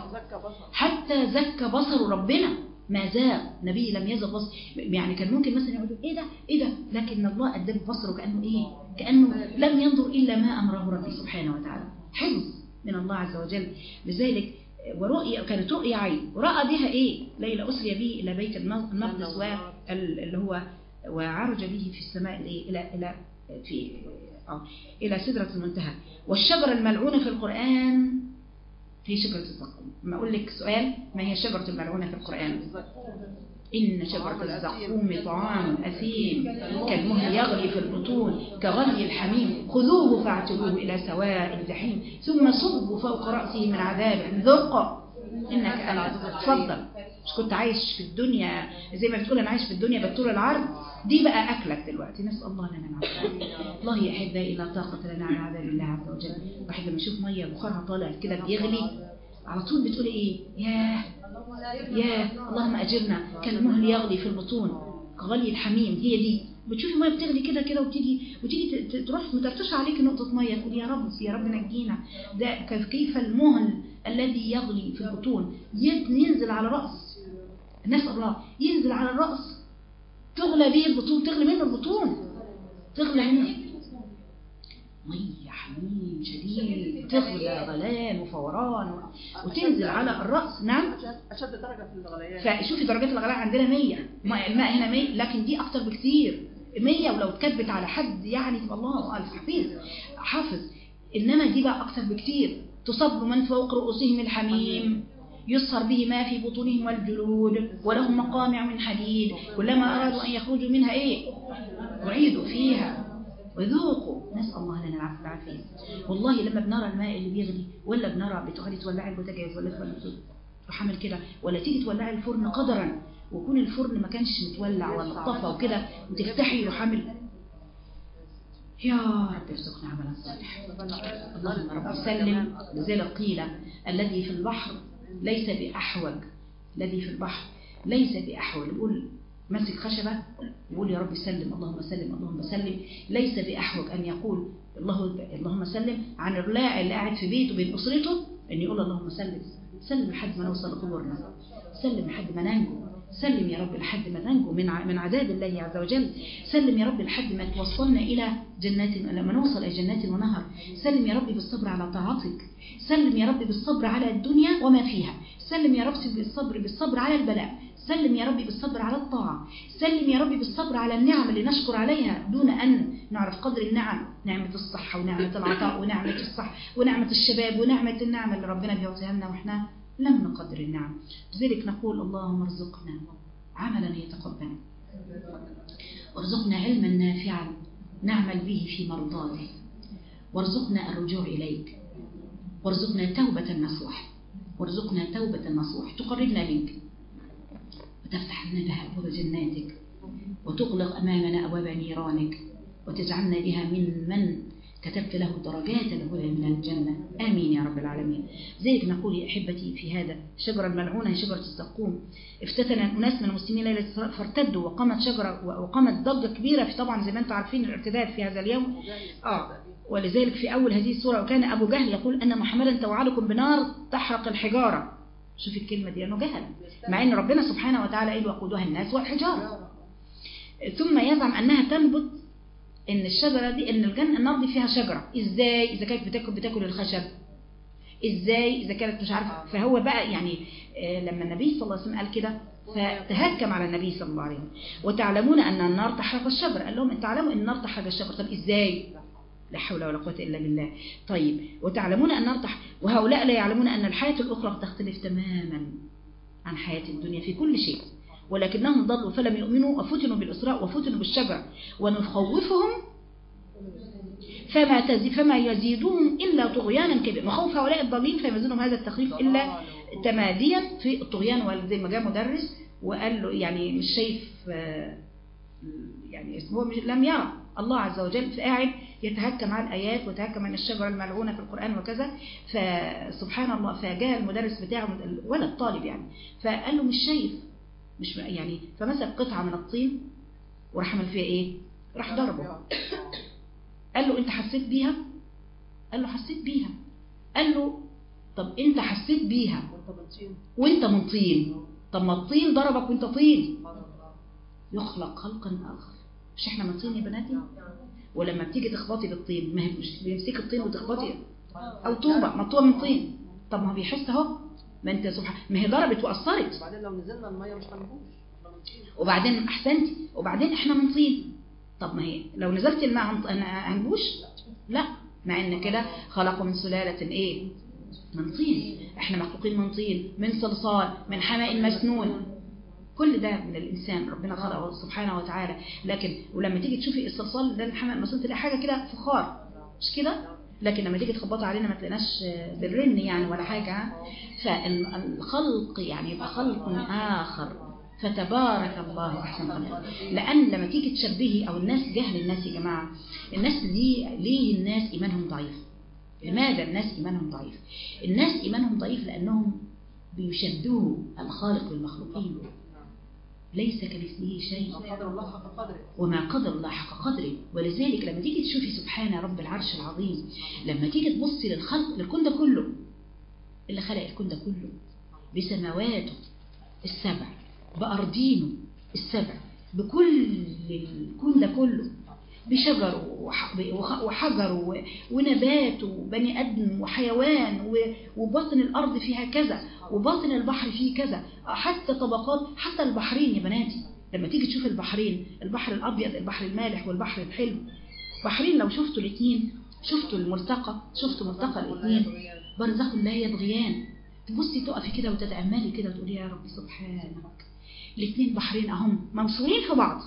حتى زكى بصر ربنا ما زاغ، نبي لم يزغ بصر، يعني كان ممكن مثلا يقولوا ايه ده ايه ده، لكن الله أدب بصره كأنه ايه، كأنه لم ينظر إلا ما أمره ربي سبحانه وتعالى، حفظ من الله عز وجل. لذلك ورؤيا كانت رؤيا عين، ورأى بها ايه، ليلة أسري به إلى بيت المقدس واللي هو وعرج به في السماء إلى إلى في أو إلى سدرة المنتهى. والشجرة الملعونة في القرآن هي شجرة الزقوم. ما أقول لك سؤال، ما هي الشجرة الملعونة في القرآن؟ إن شجرة الزقوم طعام أثيم كالمهل يغلي في البطون كغلي الحميم خذوه فاعتلوه إلى سواء الجحيم ثم صبوا فوق رأسه من عذاب ذق إنك أنت. تفضل، مش كنت عايش في الدنيا زي ما بتقول أنا عايش في الدنيا بالطول العرض، دي بقى أكلك دلوقتي. نسأل الله لنا العافية. الله يا أحبائي لا طاقة لنا على عذاب الله عز وجل. واحد لما يشوف مية بخارها طالع كده بيغلي على طول بتقولي إيه؟ ياه ياه اللهم أجرنا. كالمهل يغلي في البطون كغلي الحميم، هي دي. بتشوفي مية بتغلي كده كده وتيجي وتيجي تروح مترتش عليك نقطة مية، تقول يا رب يا رب نجينا. ده كيف المهل الذي يغلي في البطون ينزل على رأس، نسأل الله ينزل على الرأس تغلى به البطون، تغلي منه البطون، تغلى منه مية حميم شديد، تغلى غليان وفوران وتنزل على الرأس. نعم أشد درجة في الغليان. فشوفي درجات الغلاء عندنا مية، الماء هنا مية، لكن دي أكتر بكثير مية، ولو اتكبت على حد يعني تبقى الله ألف حفيظ حافظ. إنما دي بقى أكتر بكثير. تصب من فوق رؤوسهم الحميم يصهر به ما في بطونهم والجلود ولهم مقامع من حديد كلما أرادوا أن يخرجوا منها إيه أعيدوا فيها وذوقوا. نسأل الله لنا العفو والعافية. والله لما بنرى الماء اللي بيغلي، ولا بنرى بتغلي تولعي البوتاجاز ولا تولعي وحمل كده، ولا تيجي تولعي الفرن قدرا ويكون الفرن ما كانش متولع ولا طفى وكده وتفتحي وحمل، يا رب ارزقنا عملا صالحا. اللهم رب سلم. لذلك قيل الذي في البحر ليس بأحوج، الذي في البحر ليس بأحوج، يقول مسك خشبة يقول يا رب سلم اللهم سلم اللهم سلم، ليس بأحوج أن يقول الله اللهم سلم عن اللاعب اللي قاعد في بيته بين أسرته أن يقول اللهم سلم. سلم لحد ما نوصل لقبورنا، سلم لحد ما ننجو، سلم يا رب لحد ما ننجو من من عذاب الله عز وجل، سلم يا رب لحد ما توصلنا إلى جنات، لما نوصل إلى جنات ونهر، سلم يا رب بالصبر على طاعتك، سلم يا رب بالصبر على الدنيا وما فيها، سلم يا رب بالصبر بالصبر على البلاء، سلم يا ربي بالصبر على الطاعة، سلم يا ربي بالصبر على النعم اللي نشكر عليها دون أن نعرف قدر النعم، نعمة الصحة ونعمة العطاء ونعمة الصحة ونعمة الشباب ونعمة النعمة اللي ربنا بيعطيها لنا وإحنا لم نقدر النعم. لذلك نقول اللهم ارزقنا عملا يتقبل، وارزقنا علما نافعا نعمل به في مرضاتك، وارزقنا الرجوع إليك، وارزقنا توبة نصوح، وارزقنا توبة نصوح تقربنا منك وتفتح لنا بها أبواب جناتك، وتغلق أمامنا أبواب نيرانك، وتجعلنا بها من من كتبت له درجات العلى من الجنة. آمين يا رب العالمين. ذلك نقول يا أحبتي في هذا الشجرة الملعونة هي شجرة الزقوم. افتتن أناس من المسلمين ليلة فارتدوا، وقامت شجرة وقامت ضجة كبيرة في، طبعا زي ما انتم عارفين الارتداد في هذا اليوم. آه ولذلك في أول هذه السورة وكان أبو جهل يقول أن محمدا توعدكم بنار تحرق الحجارة. شوف الكلمة دي أنه جهل، مع أن ربنا سبحانه وتعالى قال وقودها الناس والحجارة. ثم يزعم أنها تنبت، ان الشجره دي، ان الجنه النار دي فيها شجره. ازاي اذا كانت بتاكل بتاكل الخشب؟ ازاي اذا كانت مش عارفه؟ فهو بقى يعني لما النبي صلى الله عليه وسلم قال كده فتهكم على النبي صلى الله عليه وسلم. وتعلمون ان النار تحرق الشجر، قال لهم انتوا تعلموا ان النار تحرق الشجر، طب ازاي؟ لا حول ولا قوه الا بالله. طيب وتعلمون ان النار تحرق، وهؤلاء لا يعلمون ان الحياه الاخرى تختلف تماما عن حياه الدنيا في كل شيء، ولكنهم ضلوا فلم يؤمنوا وفتنوا بالإسراء وفتنوا بالشجرة ونخوفهم فما تزي فما يزيدهم إلا طغيانا كبيرا. نخوف هؤلاء الضالين فما يزيدهم هذا التخويف إلا تماديا في الطغيان. وزي ما جاء مدرس وقال له يعني مش شايف، يعني هو لم يرى الله عز وجل، فقاعد يتهكم على الآيات ويتهكم عن الشجرة الملعونة في القرآن وكذا. فسبحان الله فجاء المدرس بتاعه ولا الطالب يعني فقال له مش شايف، مش يعني، فمسك قطعة من الطين وراح عمل فيها ايه؟ راح ضربه. قال له انت حسيت بيها؟ قال له حسيت بيها. قال له طب انت حسيت بيها وانت من طين، طب ما الطين ضربك وانت طين. يخلق خلقا اخر. مش احنا من طين يا بناتي؟ ولما بتيجي تخبطي بالطين ما هي مش بيمسك الطين وتخبطي، او طوبه مطوه من طين، طب ما هو بيحس اهو، ما انت سبحان، ما هي ضربت واثرت. وبعدين لو نزلنا الميه مش هنبوش، وبعدين احسنتي، وبعدين احنا من طين، طب ما هي لو نزلت الماء هنبوش؟ لا، مع ان كده خلقوا من سلاله ايه؟ من طين. احنا مخلوقين من طين، من صلصال، من حماء مسنون، كل ده من الانسان ربنا خلقه سبحانه وتعالى. لكن ولما تيجي تشوفي الصلصال ده الحماء المسنون تلاقي حاجه كده فخار، مش كده؟ لكن لما تيجي تخبطي علينا ما تلاقيناش بالرن يعني ولا حاجه. فالخلق يعني يبقى خلق آخر، فتبارك الله أحسن خلق. لأن لما تيجي تشبهي أو الناس جهل الناس يا جماعة، الناس دي ليه الناس إيمانهم ضعيف؟ لماذا الناس إيمانهم ضعيف؟ الناس إيمانهم ضعيف لأنهم بيشبهوا الخالق بالمخلوقين، ليس كمثله شيء وما قدر الله حق قدره. ولذلك لما تيجي تشوفي سبحان رب العرش العظيم، لما تيجي تبصي للخلق للكون ده كله، اللي خلق الكون ده كله بسماواته السبع، بأرضينه السبع، بكل الكون ده كله، بشجر وحجر ونبات وبني أدم وحيوان، وباطن الأرض فيها كذا وباطن البحر فيه كذا، حتى طبقات، حتى البحرين يا بناتي. لما تيجي تشوف البحرين، البحر الأبيض، البحر المالح والبحر الحلو، بحرين لو شفتوا الاثنين، شفتوا الملتقى، شفتوا ملتقى الاثنين، برزخ لا يبغيان. تبصي تقفي كده وتتأملي كده وتقولي يا رب سبحانك، الاثنين بحرين اهم موصولين في بعض.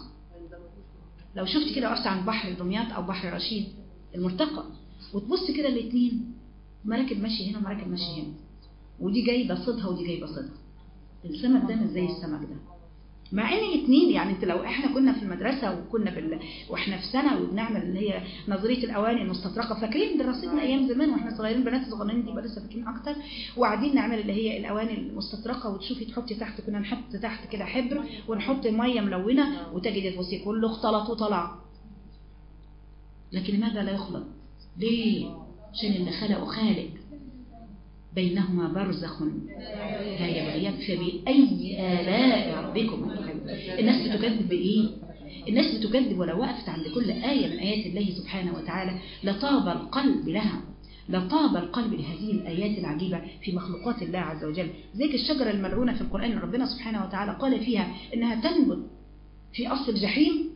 لو شفت كده وقفت عند بحر دمياط او بحر رشيد الملتقى، وتبص كده الاثنين مراكب ماشيه هنا ومراكب ماشيه هنا، ودي جايبه صيدها ودي جايبه صيدها. السمك ده مش زي السمك ده، مع ان الاثنين يعني انت لو احنا كنا في المدرسه وكنا بال... واحنا في ثانوي وبنعمل اللي هي نظريه الاواني المستطرقه، فاكرين دراستنا ايام زمان واحنا صغيرين، بنات صغيرين دي لسه فاكرين اكتر، وقاعدين نعمل اللي هي الاواني المستطرقه، وتشوفي تحطي تحت، كنا نحط تحت كده حبر ونحط ميه ملونه وتجد الفوسي كله اختلط وطلع. لكن لماذا لا يخلط؟ ليه؟ عشان اللي خلقه خالق، بينهما برزخ لا يبغيان، فبأي آلاء ربكم تكذبون. الناس بتكذب بإيه؟ الناس بتكذب ولو وقفت عند كل آية من آيات الله سبحانه وتعالى لطاب القلب لها، لطاب القلب لهذه الآيات العجيبة في مخلوقات الله عز وجل. ذيك الشجرة الملعونة في القرآن ربنا سبحانه وتعالى قال فيها إنها تنبت في أصل الجحيم،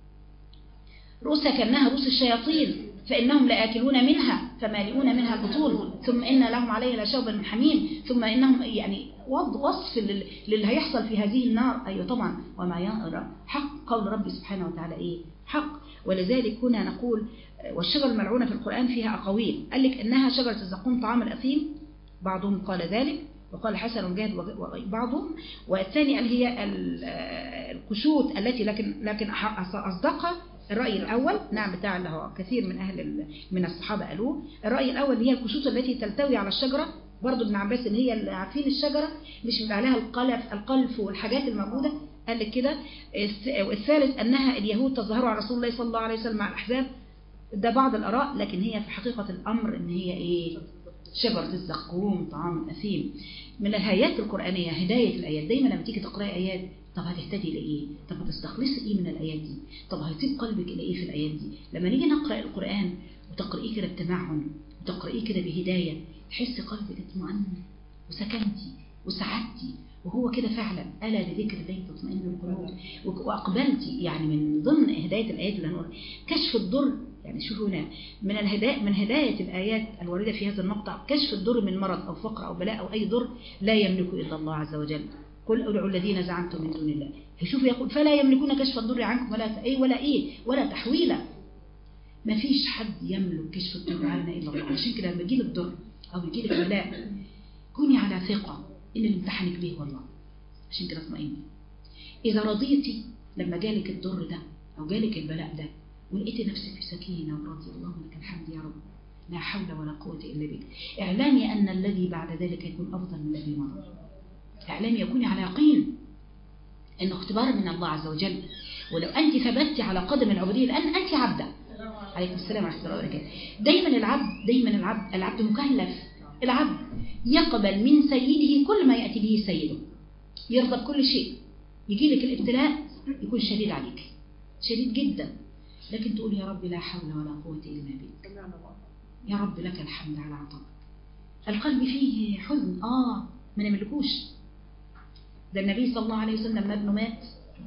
رؤوسها كأنها رؤوس الشياطين، فإنهم لآكلون منها فمالئون منها البطون، ثم إن لهم عليها لشوبا من حميم، ثم إنهم يعني وصف للي هيحصل في هذه النار. أيوة طبعا، وما يرى حق قول ربي سبحانه وتعالى إيه؟ حق. ولذلك هنا نقول والشجرة الملعونة في القرآن فيها أقاويل، قال لك إنها شجرة الزقوم طعام الأثيم، بعضهم قال ذلك وقال حسن وجاد وبعضهم، والثاني قال هي القشوط التي لكن لكن أصدقها الرأي الأول نعم بتاع اللي هو كثير من أهل من الصحابة قالوه. الرأي الأول هي الكسوس التي تلتوي على الشجرة، برضو ابن عباس ان هي اللي عارفين الشجرة مش بيبقى عليها القلف القلف والحاجات الموجودة، قال لك كده. والثالث أنها اليهود تظهروا على رسول الله صلى الله عليه وسلم مع الأحزاب. ده بعض الآراء، لكن هي في حقيقة الأمر ان هي ايه؟ شجرة الزقوم طعام الأثيم. من الآيات القرآنية هداية الآيات. دايما لما تيجي تقرأي آيات، طب هتهتدي لإيه؟ طب هتستخلصي إيه من الآيات دي؟ طب هيطيب قلبك إلى إيه في الآيات دي؟ لما نيجي نقرأ القرآن وتقرأيه كده بتمعن وتقرأيه كده بهداية، تحسي قلبك اطمئن وسكنتي وسعدتي، وهو كده فعلا ألا بذكر الله تطمئن القلوب. وأقبلتي. يعني من ضمن هداية الآيات اللي هنقول كشف الضر. يعني شوفوا هنا من الهداية من هداية الآيات الواردة في هذا المقطع كشف الضر من مرض أو فقر أو بلاء أو أي ضر لا يملك إلا الله عز وجل. قل ادعوا الذين زعمتم من دون الله. شوفوا يقول فلا يملكون كشف الضر عنكم ولا ايه ولا ايه ولا تحويلا. ما فيش حد يملك كشف الضر عنا الا الله. عشان كده لما يجيلك ضر او يجيلك بلاء كوني على ثقة ان اللي امتحنك به والله. عشان كده اطمئني. اذا رضيتي لما جالك الضر ده او جالك البلاء ده ولقيتي نفسك في سكينة وراضية، اللهم لك الحمد يا رب، لا حول ولا قوة الا بك، اعلامي ان الذي بعد ذلك يكون افضل من الذي مضى. اعلامي يكوني على يقين انه اختبار من الله عز وجل. ولو انت ثبتي على قدم العبودية لان انت عبده. عليكم السلام ورحمة الله وبركاته. دايما العبد دايما العبد العبد مكلف. العبد يقبل من سيده كل ما يأتي به سيده، يرضى بكل شيء. يجي لك الابتلاء يكون شديد عليك، شديد جدا، لكن تقول يا رب لا حول ولا قوة إلا بك، يا رب لك الحمد على عطاك. القلب فيه حزن آه ما نملكوش. ده النبي صلى الله عليه وسلم لما ابنه مات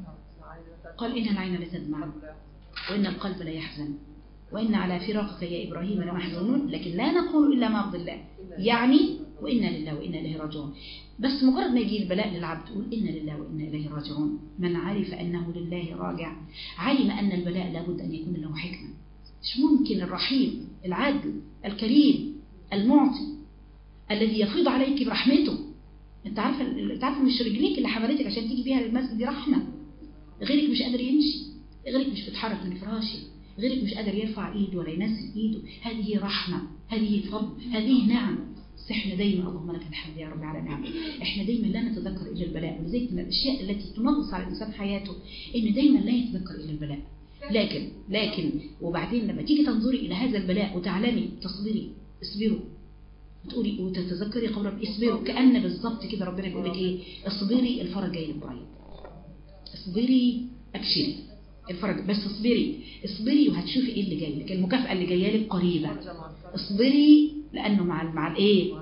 قال إن العين لتدمع وإن القلب لا يحزن وإن على فراقك يا إبراهيم لمحزونون، لكن لا نقول إلا ما يرضي الله. يعني وإنا لله وإنا إليه راجعون. بس مجرد ما يجي البلاء للعبد تقول إنا لله وإنا إليه راجعون. من عرف أنه لله راجع علم أن البلاء لابد أن يكون له حكمة. مش ممكن الرحيم العادل الكريم المعطي الذي يفيض عليك برحمته. انت عارفه انت عارفه مش رجليك اللي حملتك عشان تيجي بيها للمسجد دي رحمه. غيرك مش قادر يمشي، غيرك مش بيتحرك من فراشه، غيرك مش قادر يرفع ايده ولا ينزل ايده. هذه رحمه، هذه فضل، هذه نعم. بس احنا دايما اللهم لك الحمد يا رب على نعم، احنا دايما لا نتذكر الا البلاء. ولذلك من الاشياء التي تنغص على الانسان حياته ان دايما لا يتذكر الا البلاء. لكن لكن وبعدين لما تيجي تنظري الى هذا البلاء وتعلمي تصبري، اصبروا وتقولي وتتذكري قول رب اصبروا، كأن بالظبط كده ربنا بيقول لك ايه؟ اصبري الفرج جاي لك قريب، اصبري ابشري الفرج، بس اصبري اصبري وهتشوفي ايه اللي جاي لك، المكافأة اللي جايه لك قريبة. اصبري لانه مع مع الايه؟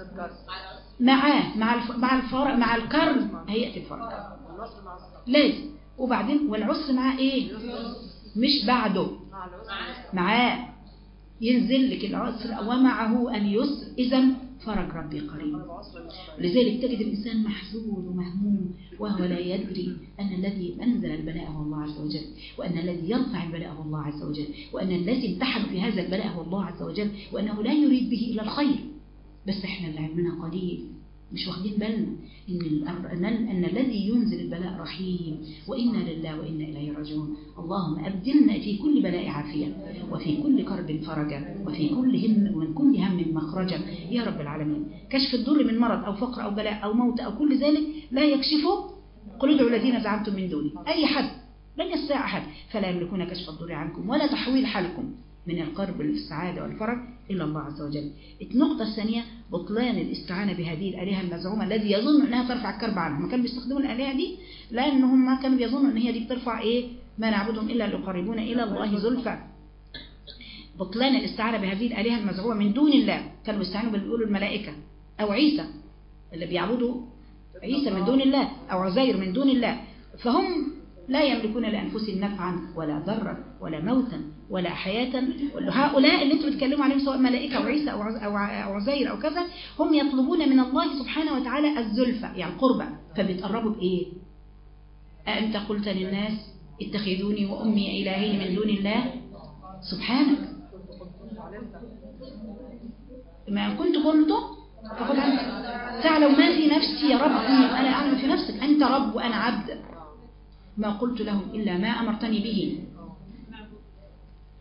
معاه مع الف... مع الفرج مع الكرب هيئة الفرج لازم. وبعدين والعسر معاه ايه؟ مش بعده، معاه ينزل لك العسر ومعه اليسر، إذا فرج ربي قريب. لذلك تجد الإنسان محزون ومهموم وهو لا يدري أن الذي أنزل البلاء هو الله عز وجل، وأن الذي يرفع البلاء هو الله عز وجل، وأن الذي امتحن في هذا البلاء هو الله عز وجل، وأنه لا يريد به إلى الخير. بس إحنا اللي علمنا قليل، مش واخدين بالنا إن, أن الذي ينزل البلاء رحيم، وإنا لله وإنا إليه راجعون. اللهم أبدلنا في كل بلاء عافية، وفي كل كرب فرجا، وفي كل هم ومن كل هم مخرجا يا رب العالمين. كشف الضر من مرض أو فقر أو بلاء أو موت أو كل ذلك لا يكشفه. قل ادعوا الذين زعمتم من دوني، أي حد لن يستطيع أحد، فلا يملكون كشف الضر عنكم ولا تحويل حالكم من القرب للسعادة والفرج إلا الله عز وجل. النقطة الثانية بطلان الاستعانة بهذه الآلهة المزعومة الذي يظن أنها ترفع الكرب عنهم. ما كانوا بيستخدموا الآلهة دي لأنهم ما كانوا بيظنوا أن هي دي بترفع إيه؟ ما نعبدهم إلا ليقربونا إلى الله زلفى. بطلان الاستعانة بهذه الآلهة المزعومة من دون الله. كانوا بيستعانوا بيقولوا الملائكة أو عيسى اللي بيعبدوا عيسى من دون الله أو عزير من دون الله، فهم لا يملكون لأنفسهم نفعا ولا ضرا ولا موتا ولا حياة. هؤلاء اللي انتم بتتكلموا عليهم سواء ملائكة أو عيسى أو عزير أو كذا، هم يطلبون من الله سبحانه وتعالى الزلفى يعني القربة. فبيتقربوا بإيه؟ أنت قلت للناس اتخذوني وأمي إلهين من دون الله، سبحانك ما كنت قلته فقل أنت تعلم ما في نفسي يا ربي أنا أعلم في نفسك، أنت رب وأنا عبد، ما قلت لهم إلا ما أمرتني به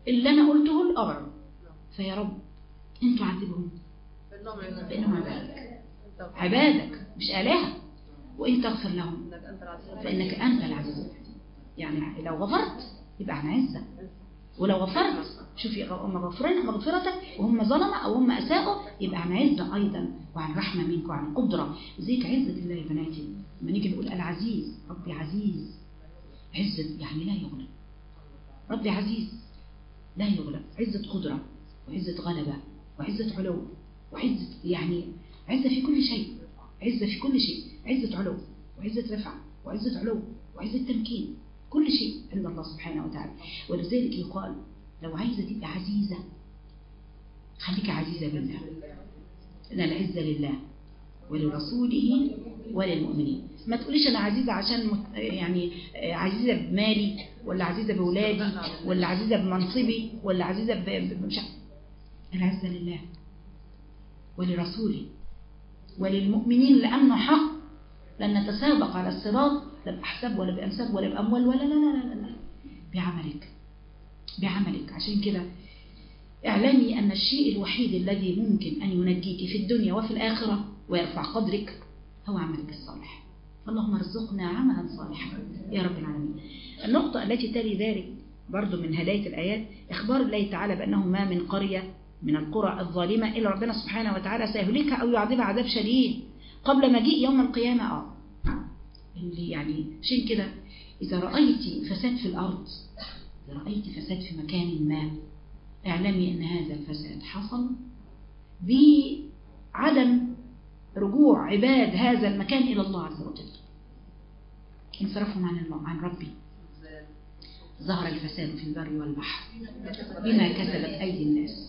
اللي أنا قلته الأمر، فيا رب أنتوا عذبهم فإنهم عبادك، عبادك مش آلهة، وإن تغفر لهم فإنك أنت العزيز. يعني لو غفرت يبقى عن عزة، ولو غفرت شوفي مغفرتك وهم ظلمة أو هم أساءوا يبقى عن عزة أيضا، وعن رحمة منك وعن قدرة. زيك عزة الله يا بناتي. لما نيجي نقول العزيز، ربي عزيز، عزة يعني لا يغلب، ربي عزيز لا يغلب، عزة قدرة وعزة غلبة وعزة علو وعزة يعني عزة في كل شيء، عزة في كل شيء، عزة علو وعزة رفع وعزة علو وعزة تمكين، كل شيء عند الله سبحانه وتعالى. ولذلك يقال لو عايزة تبقى عزيزة خليك عزيزة بالله، إن العزة لله ولرسوله وللمؤمنين. ما تقوليش أنا عزيزة عشان يعني عزيزة بمالي ولا عزيزة بولادي ولا عزيزة بمنصبي ولا عزيزة بمش. العزة لله ولرسوله وللمؤمنين، لأنه حق. لن نتسابق على الصراط لا بأحساب ولا بأنساب ولا بأموال ولا لا لا لا لا بعملك، بعملك. عشان كده اعلمي أن الشيء الوحيد الذي ممكن أن ينجيك في الدنيا وفي الآخرة ويرفع قدرك هو عملك الصالح. اللهم ارزقنا عملا صالحا يا رب العالمين. النقطة التي تلي ذلك برضو من هداية الآيات إخبار الله تعالى بأنه ما من قرية من القرى الظالمة إلا ربنا سبحانه وتعالى سيهلكها أو يعذبها عذاب شديد قبل مجيء يوم القيامة. آه اللي يعني عشان كده إذا رأيت فساد في الأرض، إذا رأيت فساد في مكان ما، اعلمي أن هذا الفساد حصل بعدم رجوع عباد هذا المكان إلى الله عز وجل، انصرفهم عن الله عن ربي. ظهر الفساد في البر والبحر بما كسبت أيدي الناس.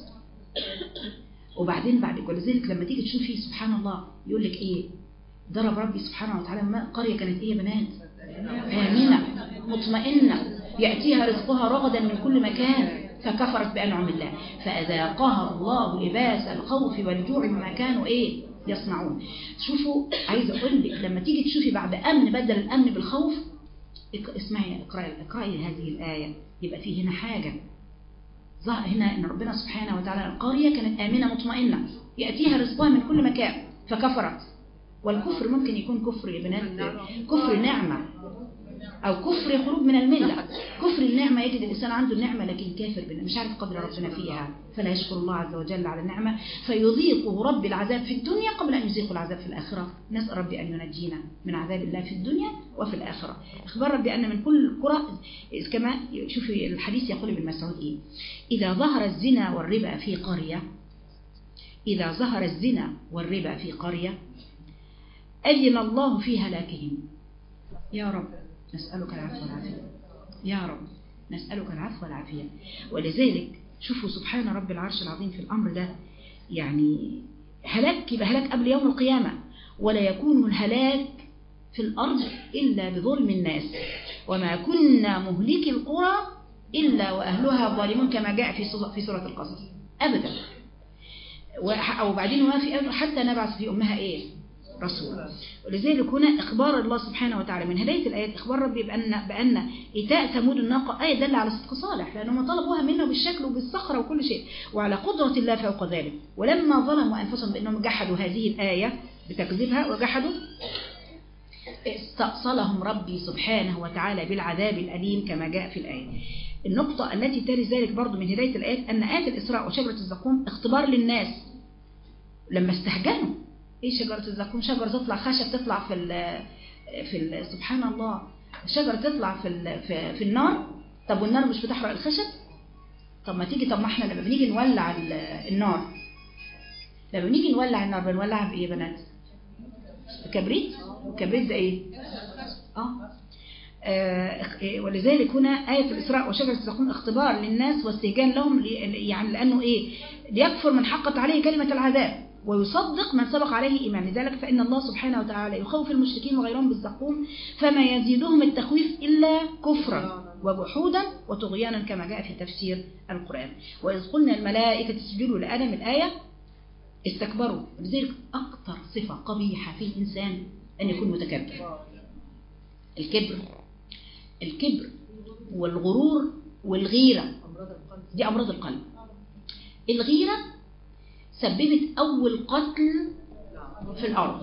وبعدين بعد كل ذلك لما تيجي تشوفي سبحان الله يقول لك إيه، ضرب ربي سبحانه وتعالى ما قرية كانت إيه يا بنات؟ آمنة مطمئنة يأتيها رزقها رغدا من كل مكان فكفرت بأنعم الله فأذاقها الله لباس الخوف والجوع بما كانوا إيه يصنعون. شوفوا عايزة أقول لك لما تيجي تشوفي بعد أمن بدل الأمن بالخوف، اسمعي اقرأي اقرأي هذه الآية، يبقى فيه هنا حاجة ظهر هنا إن ربنا سبحانه وتعالى القرية كانت آمنة مطمئنة يأتيها رزقها من كل مكان فكفرت. والكفر ممكن يكون كفر يا بنات كفر نعمة أو كفر خروج من الملة. كفر النعمة يجد الإنسان عنده النعمة لكن كافر بالله مش عارف قدر ربنا فيها فلا يشكر الله عز وجل على النعمة فيذيقه رب العذاب في الدنيا قبل أن يذيقه العذاب في الآخرة. نسأل ربي أن ينجينا من عذاب الله في الدنيا وفي الآخرة. اخبار ربي أن من كل القرى كما شوفي الحديث يقول ابن مسعود إيه، إذا ظهر الزنا والربا في قرية، إذا ظهر الزنا والربا في قرية أذن الله في هلاكهم. يا رب نسألك العفو والعافية، يا رب نسألك العفو والعافية. ولذلك شوفوا سبحان رب العرش العظيم في الأمر ده، يعني هلاك يبقى هلاك قبل يوم القيامة، ولا يكون الهلاك في الأرض إلا بظلم الناس، وما كنا مهلك القرى إلا وأهلها ظالمون كما جاء في سورة القصص أبدا. وبعدين ما في حتى نبعث في أمها إيه رسول. ولذلك هنا إخبار الله سبحانه وتعالى من هداية الآيات إخبار ربي بأن بأن إيتاء ثمود الناقة آية دل على صدق صالح لأنهم طلبوها منه بالشكل وبالصخرة وكل شيء وعلى قدرة الله فوق ذلك. ولما ظلموا أنفسهم بأنهم جحدوا هذه الآية بتكذيبها وجحدوا استأصلهم ربي سبحانه وتعالى بالعذاب الأليم كما جاء في الآية. النقطة التي تلي ذلك برضو من هداية الآيات أن آية الإسراء وشجرة الزقوم اختبار للناس لما استهجنوا. ايه شجرة الزقوم؟ شجرة تطلع خشب تطلع في ال في ال سبحان الله شجرة تطلع في ال في, في النار. طب والنار مش بتحرق الخشب؟ طب ما تيجي طب ما احنا لما بنيجي نولع النار لما بنيجي نولع النار بنولعها بايه يا بنات؟ كبريت. كبريت ده ايه؟ اه آه ولذلك هنا آية الإسراء وشجرة الزقوم اختبار للناس واستهجان لهم يعني لأنه ايه؟ ليكفر من حقت عليه كلمة العذاب ويصدق من سبق عليه إيمان. لذلك فإن الله سبحانه وتعالى يخوف المشركين وغيرهم بالزقوم فما يزيدهم التخويف إلا كفرا وجحودا وطغيانا كما جاء في تفسير القرآن. وإذ قلنا الملائكة اسجدوا لآدم الآية استكبروا. لذلك أكثر صفة قبيحة في الإنسان أن يكون متكبر. الكبر الكبر والغرور والغيرة دي أمراض القلب. الغيرة سببت أول قتل في الأرض.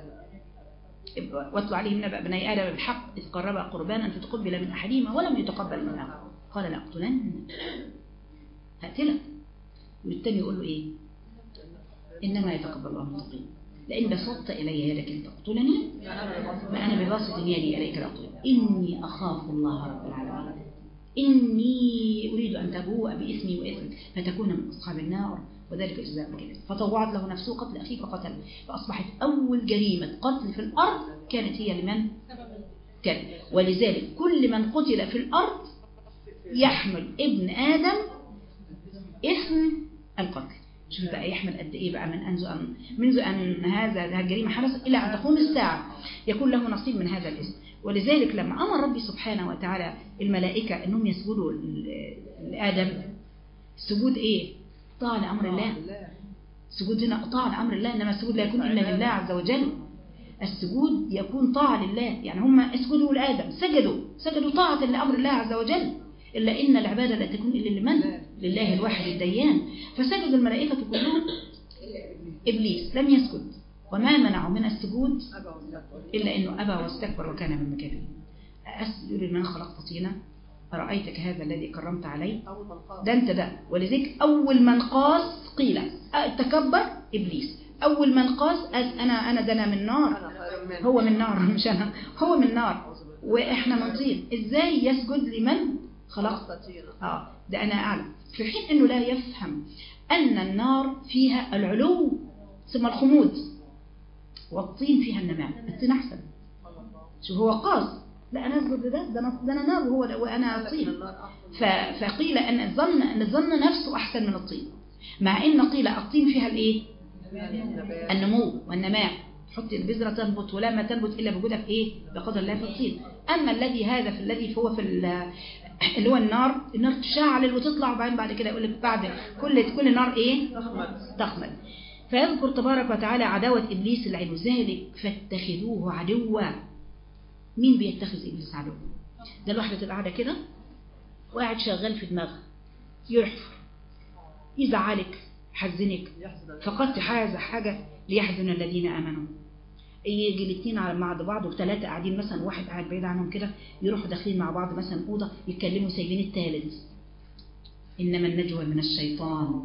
واتلو عليهم نبأ بني آدم بالحق إذ قربا قربانا فتقبل من أحدهما ولم يتقبل من الآخر قال لأقتلن هقتلك. والتاني يقول له إيه؟ إنما يتقبل الله المتقين. لئن بسطت إلي يدك لتقتلني ما أنا بباسط يدي إليك لأقتلك إني أخاف الله رب العالمين إني أريد أن تبوء بإثمي وإثمك فتكون من أصحاب النار وذلك جزاء الكافرين. فطوعت له نفسه قتل أخيه فقتل، فأصبحت أول جريمة قتل في الأرض كانت هي لمن؟ كان. ولذلك كل من قتل في الأرض يحمل ابن آدم اسم القتل. شوف بقى يحمل قد إيه بقى من أنذ أن منذ أن هذا الجريمة حدثت إلى أن تقوم الساعة يكون له نصيب من هذا الاسم. ولذلك لما أمر ربي سبحانه وتعالى الملائكة أنهم يسجدوا لآدم، السجود إيه؟ طاعة لأمر الله. السجود هنا طاعة لأمر الله، إنما السجود لا يكون إلا لله عز وجل. السجود يكون طاعة لله، يعني هم اسجدوا لآدم، سجدوا سجدوا طاعة لأمر الله عز وجل. إلا إن العبادة لا تكون إلا لمن؟ لله الواحد الديان. فسجد الملائكة كلهم إبليس لم يسجد، وما منعه من السجود إلا إنه أبى واستكبر وكان من المكابرين. أسجد لمن خلقت طينا أرأيتك هذا الذي كرمت عليه؟ ده أنت ده. ولذلك أول من قاس قيل تكبر إبليس. أول من قاس أنا أنا ده أنا من نار، هو من نار مش أنا، هو من نار وإحنا من طين. إزاي يسجد لمن خلقت؟ آه ده أنا أعلم. في حين إنه لا يفهم أن النار فيها العلو ثم الخمود، والطين فيها النماء. الطين أحسن. شو هو قاس؟ لا أنا أسجد لده، ده أنا, ده أنا نار وهو وأنا طين. فقيل أن الظن أن الظن نفسه أحسن من الطين، مع إن قيل الطين فيها الإيه؟ النمو والنماء. تحط البذرة تنبت ولا ما تنبت إلا بوجودها في إيه؟ بقدر الله في الطين. أما الذي هذا في الذي هو في اللي هو النار، النار تشعل وتطلع وبعدين بعد كده يقول لك بعد كل كل نار إيه؟ تخمد. فيذكر تبارك وتعالى عداوة إبليس العدو، ذلك فاتخذوه عدوا. مين بيتخذ إبليس عدو؟ ده الواحدة تبقى قاعدة كده وقاعد شغال في دماغها، يحفر يزعلك حزنك، فقدت حاجة حاجة ليحزن الذين آمنوا. يجي الاثنين على مع بعض وثلاثة قاعدين مثلا، واحد قاعد بعيد عنهم كده، يروحوا داخلين مع بعض مثلا أوضة يتكلموا سايبين الثالث. إنما النجوى من الشيطان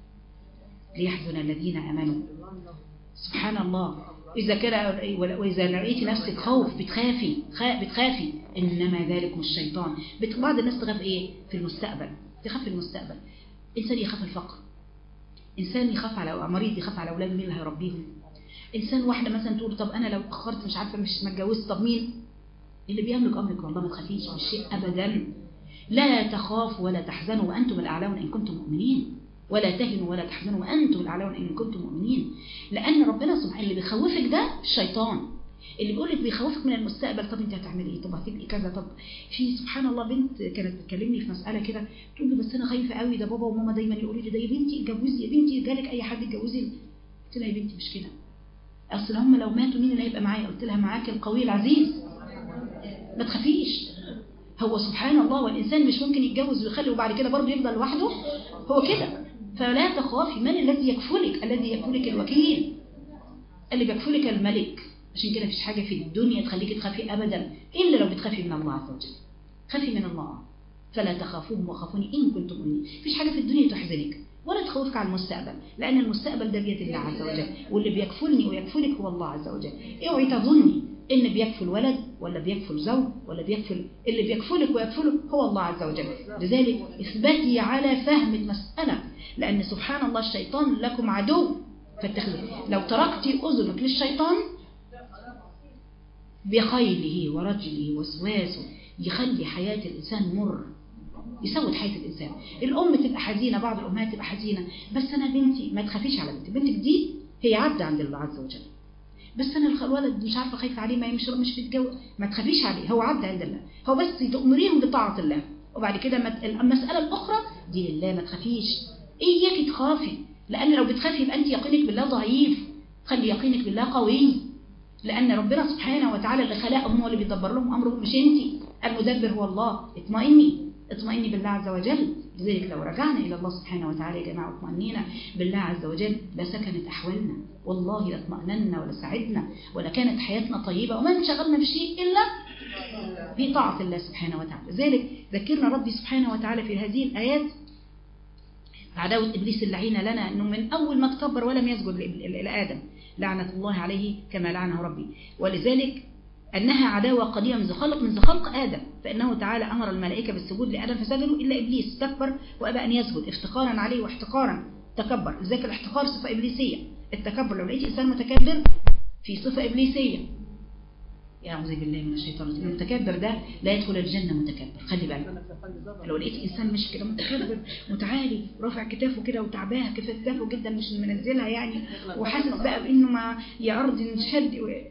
ليحزن الذين آمنوا. سبحان الله. إذا كان وإذا لقيت نفسك خوف بتخافي بتخافي إنما ذلك مش الشيطان. بعض الناس تخاف إيه؟ في المستقبل، تخاف في المستقبل. إنسان يخاف الفقر، إنسان يخاف على مريض، يخاف على أولاده مين اللي هيربيهم. إنسان واحدة مثلا تقول طب أنا لو أخرت مش عارفة مش ما اتجوزت، طب مين اللي بيملك أمرك؟ والله ما تخافيش مش شيء أبدا. لا تخافوا ولا تحزنوا وأنتم الأعلون إن كنتم مؤمنين، ولا تهنوا ولا تحزنوا وأنتم الأعلون إن كنتم مؤمنين. لأن ربنا سبحانه اللي بيخوفك ده الشيطان، اللي بيقولك بيخوفك من المستقبل. طب أنت هتعملي إيه؟ طب هتبقي كذا. طب في سبحان الله بنت كانت بتكلمني في مسألة كده، تقول لي بس أنا خايفة قوي، ده بابا وماما دايما يقولوا لي ده يا بنتي اتجوزي يا بنتي، جالك أي حد اتجوزي. قلت لها يا بنتي مش كده، أصل هم لو ماتوا مين اللي هيبقى معايا؟ قلت لها معاك القوي العزيز، ما تخافيش. هو سبحان الله والإنسان مش ممكن يتجوز ويخلي وبعد كده برضه يفضل لوحده، هو كده. فلا تخافي. من الذي يكفلك؟ الذي يكفلك الوكيل، اللي بيكفلك الملك. عشان كده مفيش حاجة في الدنيا تخليك تخافي أبدا إلا لو بتخافي من الله عز وجل. خافي من الله، فلا تخافوهم وخافوني إن كنتم مؤمنين. مفيش حاجة في الدنيا تحزنك ولا تخوفك على المستقبل، لأن المستقبل ده بيد الله عز وجل، واللي بيكفلني ويكفلك هو الله عز وجل. اوعي تظني إن بيكفل ولد ولا بيكفل زوج ولا بيكفل، اللي بيكفلك ويكفلك هو الله عز وجل. لذلك اثبتي على فهم المسألة، لأن سبحان الله الشيطان لكم عدو فاتخذوه. لو تركتي أذنك للشيطان بخيله ورجله وسواسه يخلي حياة الإنسان مر، يسود حياة الإنسان. الأم تبقى حزينة، بعض الأمهات تبقى حزينة، بس أنا بنتي ما تخافيش على بنتي، بنتك دي هي عبدة عند الله عز وجل، بس أنا الولد مش عارفة خايفة عليه، ما مش مش بيتجوز، ما تخافيش عليه، هو عبد عند الله، هو بس تأمريهم بطاعة الله، وبعد كده المسألة الأخرى دي لله، ما تخافيش. إياك تخافي، لأن لو بتخافي يبقى أنت يقينك بالله ضعيف. خلي يقينك بالله قوي، لأن ربنا سبحانه وتعالى اللي خلقهم هو اللي بيدبر لهم أمرهم، مش أنت. المدبر هو الله. اطمئني اطمئني بالله عز وجل. لذلك لو رجعنا إلى الله سبحانه وتعالى يا جماعة واطمئنينا بالله عز وجل لسكنت أحوالنا، والله لاطمئننا ولسعدنا ولكانت حياتنا طيبة وما انشغلنا بشيء إلا بطاعة الله سبحانه وتعالى. لذلك ذكرنا ربي سبحانه وتعالى في هذه الآيات عداوة إبليس اللعينة لنا، أنه من أول ما تكبر ولم يسجد لآدم لعنة الله عليه كما لعنه ربي، ولذلك أنها عداوة قديمة منذ خلق منذ خلق آدم، فإنه تعالى أمر الملائكة بالسجود لآدم فسجدوا إلا إبليس استكبر وأبى أن يسجد افتقارا عليه واحتقارا تكبر. لذلك الاحتقار صفة إبليسية، التكبر لو لقيت إنسان متكبر في صفة إبليسية. أعوذ بالله من الشيطان الرجيم. المتكبر ده لا يدخل الجنة متكبر، خلي بالك. لو لقيت إنسان مش كده متكبر متعالي رافع كتافه كده وتعباه كتافه جدا مش منزلها يعني، وحاسس بقى بإنه ما يا أرض انشد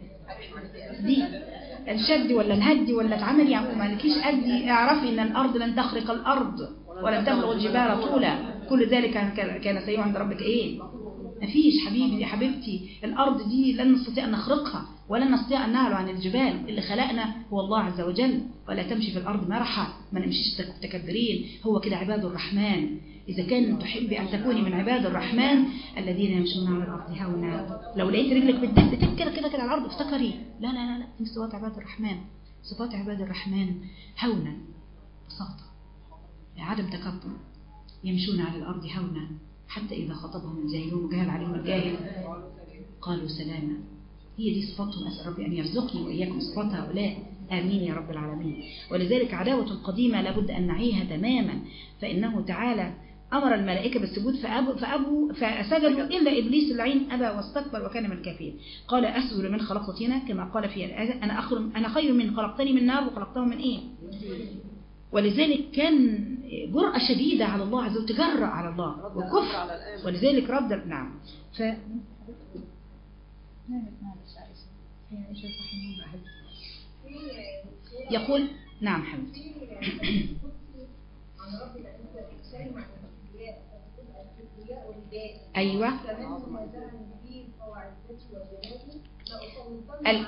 دي انشد ولا نهدي ولا اتعمل يعني ما لكيش أدي، اعرفي إن الأرض لن تخرق الأرض ولن تبلغ الجبال طولا، كل ذلك كان سيئا عند ربك. إيه مفيش حبيبي يا حبيبتي، الأرض دي لن نستطيع أن نخرقها ولن نستطيع أن نعلو عن الجبال. اللي خلقنا هو الله عز وجل. ولا تمشي في الأرض مرحا، ما نمشيش متكبرين. هو كده عباد الرحمن. إذا كان تحب أن تكوني من عباد الرحمن الذين يمشون على الأرض هونا، لو لقيت رجلك بتدب كده كده كده على الأرض افتكري لا لا لا لا دي صفات عباد الرحمن. صفات عباد الرحمن هونا بساطة عدم تكبر، يمشون على الأرض هونا حتى إذا خطبهم الجاهلون وجهل عليهم الجاهل قالوا سلاما. هي دي صفاتهم. أسأل ربي أن يرزقني وإياكم صفات هؤلاء، آمين يا رب العالمين. ولذلك عداوة القديمة لابد أن نعيها تماما، فإنه تعالى أمر الملائكة بالسجود فأبوا, فأبوا فسجدوا إلا إبليس اللعين أبى واستكبر وكان من الكافرين. قال أسجد من خلقتنا كما قال في الآية أنا أخر أنا خير من خلقتني من نار وخلقته من إيه. ولذلك كان جرأة شديدة على الله عز وجل، تجرأ على الله وكفر، ولذلك رد. نعم. ف يقول نعم حبيبتي. أيوة ال...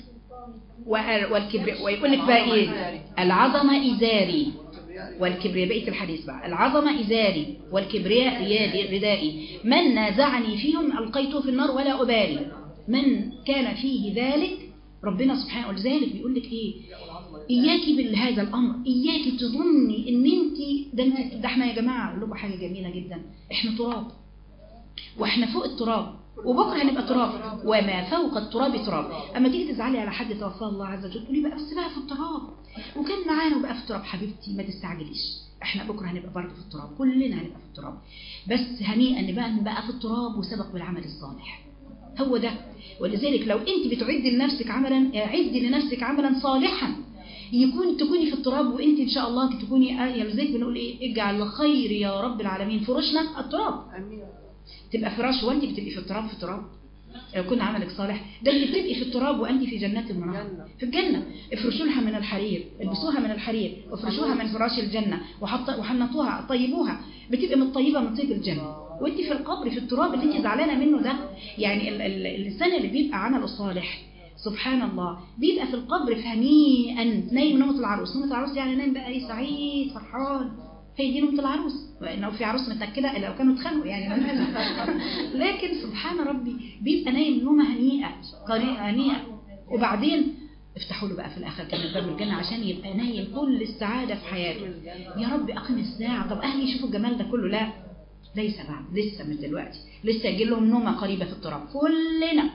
والكبرياء. ويقول لك بقى إيه العظمة إزاري والكبرياء. بقية الحديث بقى العظمة إزاري والكبرياء ردائي، من نازعني فيهم ألقيته في النار ولا أبالي. من كان فيه ذلك ربنا سبحانه. ولذلك بيقول لك إيه إياكي بهذا الأمر، إياكي تظني إن أنت ده أنت ده احنا يا جماعة أقول لكم حاجة جميلة جدا، احنا تراب واحنا فوق التراب وبكره هنبقى تراب وما فوق التراب تراب. اما تيجي تزعلي على حد توفاه الله عز وجل تقولي بقى بس بقى في التراب وكان معانا وبقى في التراب. حبيبتي ما تستعجليش، احنا بكره هنبقى برضه في التراب، كلنا هنبقى في التراب، بس هنيئا ان بقى نبقى في التراب وسبق بالعمل الصالح. هو ده. ولذلك لو انت بتعدي لنفسك عملا، عدي لنفسك عملا صالحا يكون تكوني في التراب وانت ان شاء الله تكوني. يعني زيك بنقول ايه اجعل الخير يا رب العالمين فرشنا التراب. تبقى فراش وانت بتبقي في التراب. في التراب لو كنا عملك صالح ده اللي بتبقي في التراب وانت في جنات المنى في الجنة. افرشوا لها من الحرير، البسوها من الحرير وافرشوها من فراش الجنة وحنطوها طيبوها، بتبقى متطيبة من طيب الجنة وانت في القبر في التراب اللي انت زعلانة منه ده. يعني ال ال الانسان اللي بيبقى عمله صالح سبحان الله بيبقى في القبر فهنيئا نايم نومة العروس. نومة العروس يعني نايم بقى ايه سعيد فرحان، هي دي نومة العروس. لو في عروس متأكدة إلا لو كانوا اتخانقوا يعني لكن سبحان ربي بيبقى نايم نومة هنيئة هنيئة. وبعدين افتحوا له بقى في الآخر كمان باب الجنة عشان يبقى نايم كل السعادة في حياته. يا رب أقم الساعة. طب أهلي يشوفوا الجمال ده كله؟ لا ليس بعد، لسه من دلوقتي، لسه يجي لهم نومة قريبة في التراب. كلنا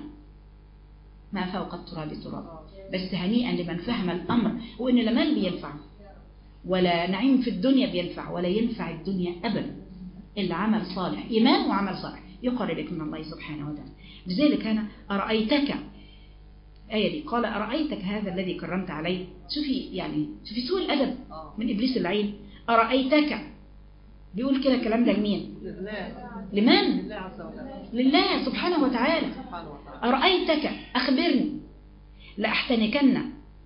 ما فوق التراب تراب، بس هنيئا لمن فهم الأمر وإن المال بينفع ولا نعيم في الدنيا بينفع ولا ينفع الدنيا أبدا إلا عمل صالح، إيمان وعمل صالح يقربك من الله سبحانه وتعالى. لذلك أنا أرأيتك آية دي قال أرأيتك هذا الذي كرمت عليه. شوفي يعني شوفي سوء الأدب من إبليس اللعين. أرأيتك بيقول كده الكلام ده لمين؟ لمن؟ لله سبحانه وتعالى. أرأيتك أخبرني لأحتنكن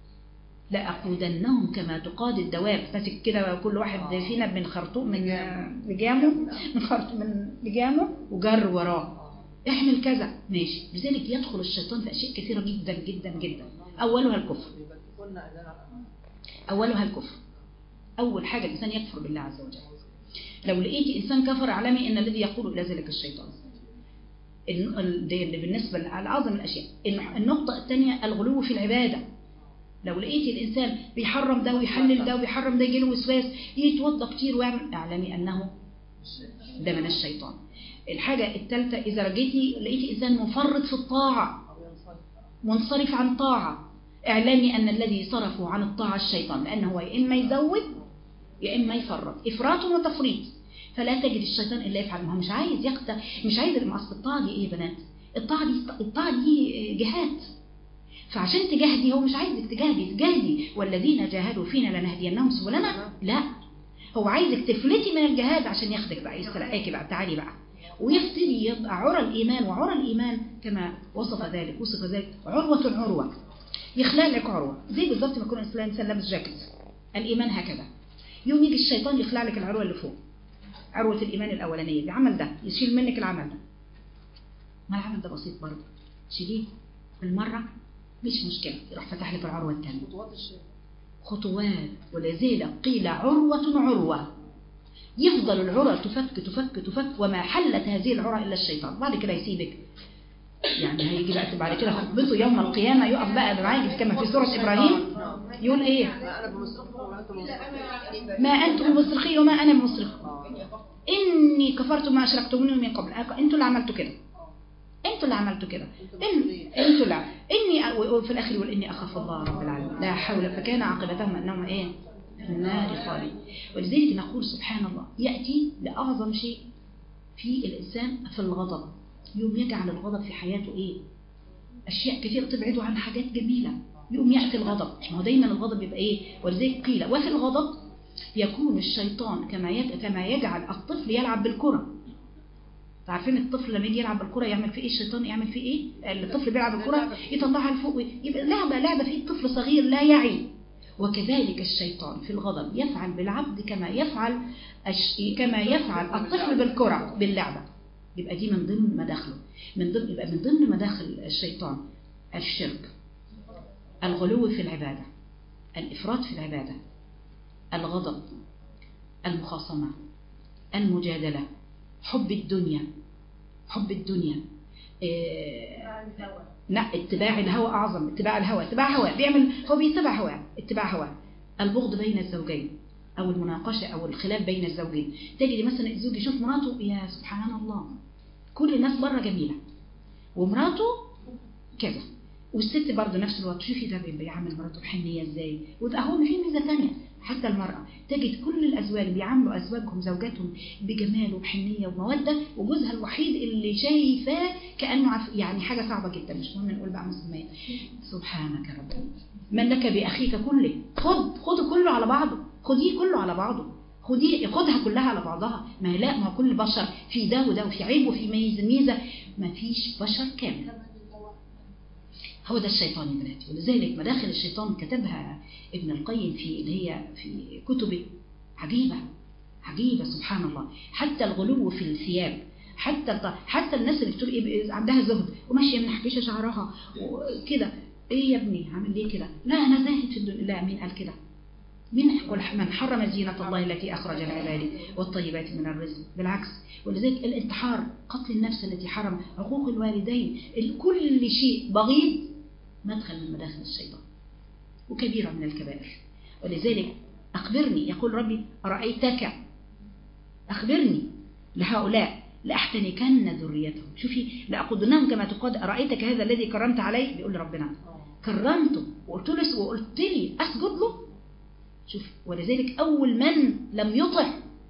لأقودنهم كما تقاد الدواب. ماسك كده كل واحد فينا من خرطوم من لجامه من خرطوم من لجامه وجر وراه احمل كذا ماشي. لذلك يدخل الشيطان في أشياء كثيرة جدا جدا جدا. أولها الكفر، أولها الكفر أول حاجة الإنسان يكفر بالله عز وجل. لو لقيتي إنسان كفر اعلمي إن الذي يقول إلى ذلك الشيطان. اللي بالنسبة لأعظم الأشياء. النقطة الثانية الغلو في العبادة. لو لقيتي الإنسان بيحرم ده ويحلل ده وبيحرم ده يجيله وسواس يتوضى كتير ويعمل اعلمي أنه ده من الشيطان. الحاجة الثالثة إذا رجيتي لقيتي إنسان مفرط في الطاعة منصرف عن طاعة اعلمي أن الذي صرفه عن الطاعة الشيطان، لأنه هو يا إما يزود يا إما يفرط، إفراط وتفريط. فلا تجد الشيطان إلا يفعل، ما هو مش عايز يقتل، مش عايز المقصد. الطاعة دي إيه يا بنات؟ الطاعة دي الطاعة دي جهاد، فعشان تجاهدي هو مش عايزك تجاهدي تجاهدي والذين جاهدوا فينا لنهدينهم سبلنا، لا هو عايزك تفلتي من الجهاد عشان ياخدك بقى يستلقاكي بقى تعالي بقى ويبتدي يبقى عرى الإيمان. وعرى الإيمان كما وصف ذلك وصف ذلك عروة عروة، يخلق لك عروة زي بالظبط ما يكون الإنسان لابس جاكيت. الإيمان هكذا يوم يجي الشيطان يخلع لك العروة اللي فوق، عروة الإيمان الأولانية بعمل ده يشيل منك العمل ده. ما العمل ده بسيط برضه شيليه بالمرة مش مشكلة، يروح فتح لك العروة الثانية خطوات. ولذلك قيل عروة عروة، يفضل العروة تفك تفك تفك وما حلت هذه العروة إلا الشيطان. بعد كده يسيبك، يعني هيجي بقى بعد كده خطبته يوم القيامة يقف بقى معاك كما في سورة إبراهيم يقول إيه؟ ما أنتم بمصرخي وما أنا بمصرخ إني كفرت ما أشركتموني من قبل. أنتوا اللي عملتوا كده، أنتوا اللي عملتوا كده، أنتوا اللي إني وفي الآخر يقول إني أخاف الله رب العالمين لا حول. فكان عاقبتهم أنهم إيه؟ في النار خالد. ولذلك نقول سبحان الله يأتي لأعظم شيء في الإنسان في الغضب، يوم يجعل الغضب في حياته إيه؟ أشياء كثيرة تبعده عن حاجات جميلة. يوم يأتي الغضب، ما هو دايما الغضب يبقى إيه؟ ولذلك قيل وفي الغضب يكون الشيطان كما كما يجعل الطفل يلعب بالكرة. تعرفين الطفل لما يجي يلعب بالكرة يعمل فيه إيه؟ الشيطان يعمل فيه إيه؟ الطفل بيلعب بالكرة يطلعها لفوق، يبقى لعبة لعبة فيه الطفل صغير لا يعي. وكذلك الشيطان في الغضب يفعل بالعبد كما يفعل كما يفعل الطفل بالكرة باللعبة. يبقى دي من ضمن مداخله، من ضمن يبقى من ضمن مداخل الشيطان الشرك، الغلو في العبادة، الإفراط في العبادة، الغضب، المخاصمة، المجادلة، حب الدنيا، حب الدنيا إيه... لا اتباع الهوى أعظم، اتباع الهوى اتباع هوى بيعمل هو بيتبع هوى اتباع هوى. البغض بين الزوجين أو المناقشة أو الخلاف بين الزوجين، تجد مثلا الزوج يشوف مراته يا سبحان الله كل الناس بره جميلة ومراته كذا، والست برضه نفس الوقت شوفي ده بيعامل مراته بحنية ازاي. وده هو في ميزة ثانية حتى المرأة تجد كل الأزواج بيعاملوا أزواجهم زوجاتهم بجمال وبحنية ومودة، وجوزها الوحيد اللي شايفاه كأنه يعني حاجة صعبة جدا. مش مهم نقول بقى مسلمات. سبحانك رب من لك بأخيك كله، خد خد كله على بعضه، خديه كله على بعضه، خديه خدها كلها على بعضها. ما لا ما كل بشر في ده وده وفي عيب وفي ميزة ميزة، ما فيش بشر كامل. هو ده الشيطان يا بناتي. ولذلك مداخل الشيطان كتبها ابن القيم في اللي هي في كتبه عجيبة عجيبة سبحان الله. حتى الغلو في الثياب، حتى حتى الناس اللي بتقول ايه عندها زهد وماشيه من حكيشه شعرها وكده، ايه يا ابني عامل ليه كده؟ لا انا زاهد في الدنيا. لا مين قال كده؟ مين من حرم زينة الله التي أخرج لعباده والطيبات من الرزق؟ بالعكس. ولذلك الانتحار، قتل النفس التي حرم، عقوق الوالدين، كل شيء بغيض مدخل من مداخل الشيطان وكبيرة من الكبائر. ولذلك أخبرني، يقول ربي أرأيتك أخبرني لهؤلاء لأحتنكن ذريتهم. شوفي لأقودنهم كما تقاد. أرأيتك هذا الذي كرمت عليه، بيقول ربنا كرمته وقلت له وقلت لي أسجد له. شوف ولذلك أول من لم يطع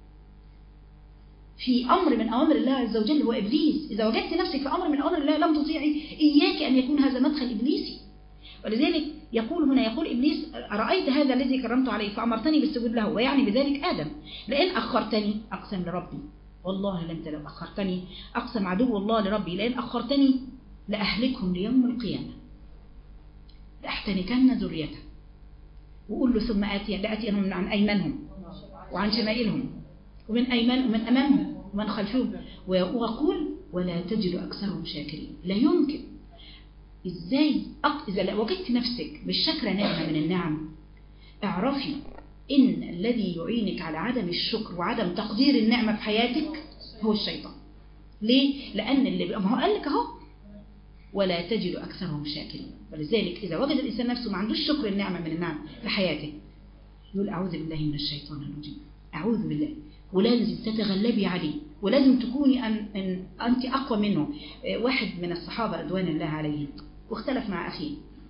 في أمر من أوامر الله عز وجل هو إبليس. إذا وجدت نفسك في أمر من أوامر الله لم تطيعي إياك أن يكون هذا مدخل إبليسي. ولذلك يقول هنا يقول إبليس أرأيت هذا الذي كرمت عليه فأمرتني بالسجود له، ويعني بذلك آدم. لئن أخرتني أقسم لربي والله لن لو أخرتني أقسم عدو الله لربي لئن أخرتني لأهلكهم ليوم القيامة لأحتنكن ذريته. وقول له ثم آتي لأتيهم من عن أيمانهم وعن شمائلهم ومن أيمان ومن أمامهم ومن خلفهم وأقول ولا تجد أكثرهم شاكرين. لا يمكن. إزاي أق... إذا وجدت نفسك بالشكر نعمة من النعم، اعرفي إن الذي يعينك على عدم الشكر وعدم تقدير النعمة في حياتك هو الشيطان. ليه؟ لأن اللي ما هو قال لك أهو ولا تجد أكثرهم شاكرين. ولذلك إذا وجد الإنسان نفسه ما عندوش شكر النعمة من النعم في حياته يقول أعوذ بالله من الشيطان الرجيم، أعوذ بالله، ولازم تتغلبي عليه، ولازم تكوني أن أن أنت أقوى منه. واحد من الصحابة رضوان الله عليهم واختلف مع أخيه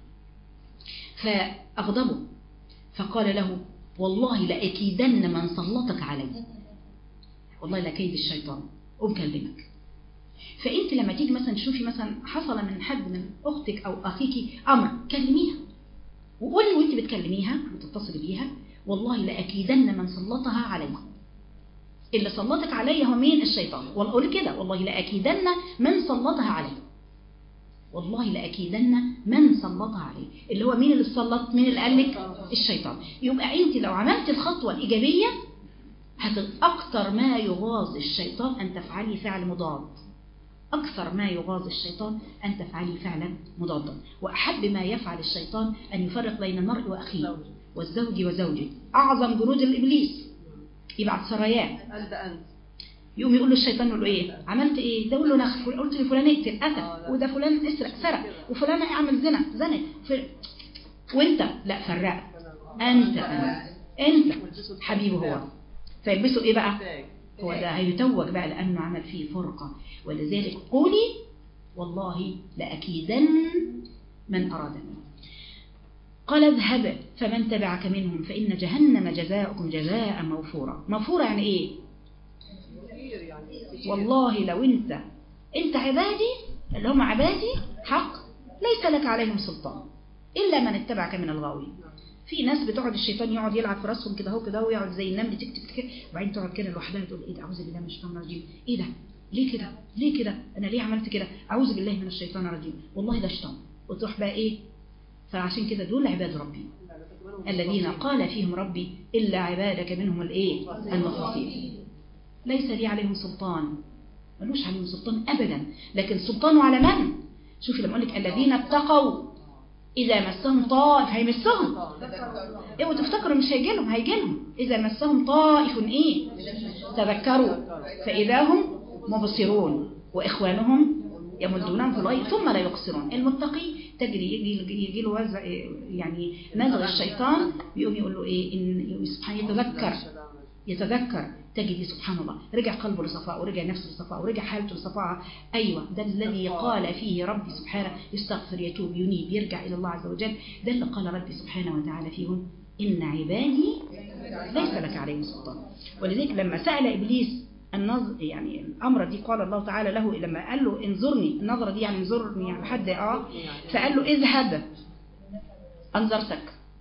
فأغضبه فقال له والله لأكيدن من سلطك علي، والله لكيد الشيطان أكلمك. فأنت لما تيجي مثلا تشوفي مثلا حصل من حد من أختك أو أخيك أمر كلميها وقولي وانت بتكلميها وتتصل بيها والله لأكيدن من سلطها علي. اللي سلطك علي هو مين؟ الشيطان. وقول كده والله لأكيدن من سلطها علي، والله لأكيدن من سلطها علي، اللي هو مين اللي سلط؟ مين اللي قال لك؟ الشيطان. يبقى انت لو عملت الخطوة الإيجابية أكثر ما يغاظ الشيطان أن تفعلي فعل مضاد، أكثر ما يغاظ الشيطان أن تفعلي فعلا مضادا. وأحب ما يفعل الشيطان أن يفرق بين المرء وأخيه والزوج وزوجه. أعظم جنود الإبليس يبعث سرايات يقوم يقول له الشيطان يقول له إيه؟ عملت إيه؟ ده يقول له نخ، قلت لفلان اقتل قتل، وده فلان اسرق سرق، وفلان اعمل زنا زنت، وانت لا فرق، أنت أنت أنت حبيبه هو. فيلبسوا إيه بقى؟ هو ده هيتوج بقى لأنه عمل فيه فرقة. ولذلك قولي والله لأكيدن من أرادني. قال اذهب فمن تبعك منهم فإن جهنم جزاؤكم جزاء موفورا. موفورا يعني إيه؟ والله لو انت انت عبادي اللي هم عبادي حق ليس لك عليهم سلطان إلا من اتبعك من الغاوين. في ناس بتقعد الشيطان يقعد يلعب في راسهم كده اهو كده ويقعد زي النمل تك تك تك وبعدين تقعد كده لوحدها تقول ايه ده؟ اعوذ بالله من الشيطان الرجيم. ايه ده؟ ليه كده؟ ليه كده؟ انا ليه عملت كده؟ اعوذ بالله من الشيطان الرجيم، والله ده شيطان. وتروح بقى ايه؟ فعشان كده دول عباد ربي الذين قال فيهم ربي الا عبادك منهم الايه؟ المخلصين. ليس لي عليهم سلطان، ملوش عليهم سلطان ابدا، لكن سلطانه على من؟ شوفي لما اقول لك الذين اتقوا إذا مسهم طائف هيمسهم إيه وتفتكروا مش هيجي لهم، هيجي لهم إذا مسهم طائف إيه تذكروا فإذا هم مبصرون وإخوانهم يمدونهم في الغي ثم لا يقصرون. المتقي تجري يجي يجي له وزع يعني نزغ الشيطان يقوم يقول له إيه إن سبحانه يتذكر يتذكر تجد سبحان الله رجع قلبه لصفاء ورجع نفسه لصفاء ورجع حالته لصفاء. أيوة ده الذي قال فيه ربي سبحانه يستغفر يتوب ينيب يرجع إلى الله عز وجل. ده اللي قال ربي سبحانه وتعالى فيهم إن عبادي ليس لك عليهم سلطان. ولذلك لما سأل إبليس النظر يعني الأمر دي قال الله تعالى له لما قال له انظرني، النظرة دي يعني انظرني يعني حد اه فقال له اذهب أنظرتك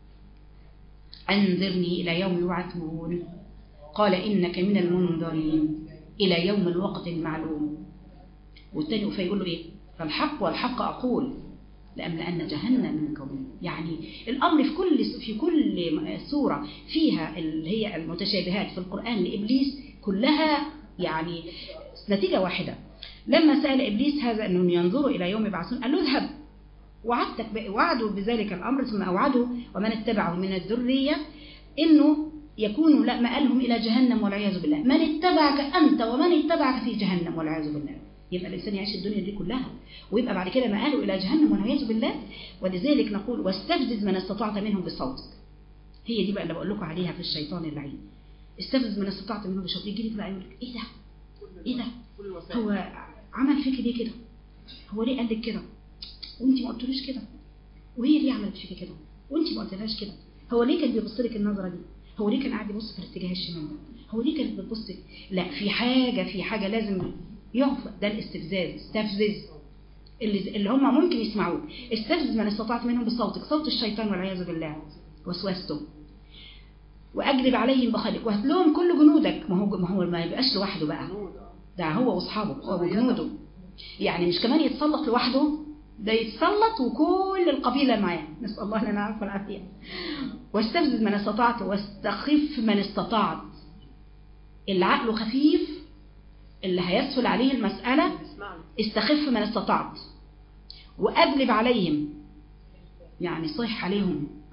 أنذرني إلى يوم يبعثون قال إنك من المنذرين إلى يوم الوقت المعلوم. والتاني فيقول له إيه؟ فالحق والحق أقول لأملأن جهنم منك ومنهم. يعني الأمر في كل في كل سورة فيها اللي هي المتشابهات في القرآن لإبليس كلها يعني نتيجة واحدة. لما سأل إبليس هذا أنهم ينظروا إلى يوم يبعثون قال له اذهب وعدتك وعدوا بذلك الأمر ثم أوعده ومن اتبعه من الذرية إنه يكونوا لا مآلهم إلى جهنم والعياذ بالله. من اتبعك أنت ومن اتبعك في جهنم والعياذ بالله. يبقى الإنسان يعيش الدنيا دي كلها ويبقى بعد كده مآله إلى جهنم والعياذ بالله. ولذلك نقول واستفزز من استطعت منهم بصوتك. هي دي بقى اللي بقول لكم عليها في الشيطان اللعين. استفزز من استطعت منهم بصوتك. يجي لك بقى يقول لك إيه ده؟ إيه ده؟ هو عمل فيك ليه كده؟ هو ليه قال لك كده؟ وأنت ما قلتلوش كده؟ وهي ليه عملت فيك كده؟ وأنت ما قلتلهاش كده؟ هو ليه كان بيبص لك النظرة دي؟ هو ليه كان قاعد يبص في الاتجاه الشمال ده؟ هو ليه كانت بتبص؟ لا في حاجة في حاجة لازم يعفى. ده الاستفزاز. استفزز اللي, اللي هم ممكن يسمعوه. استفزز من استطعت منهم بصوتك صوت الشيطان والعياذ بالله وسوسته واجلب عليهم بخيلك وهات لهم كل جنودك. ما هو ما هو ما يبقاش لوحده بقى، ده هو واصحابه هو وجنوده. يعني مش كمان يتسلط لوحده، ده يتسلط وكل القبيلة معاه. نسأل الله لنا العفو والعافية. واستفزز من استطعت واستخف من استطعت. اللي عقله خفيف اللي هيسهل عليه المسألة استخف من استطعت وأجلب عليهم يعني صيح عليهم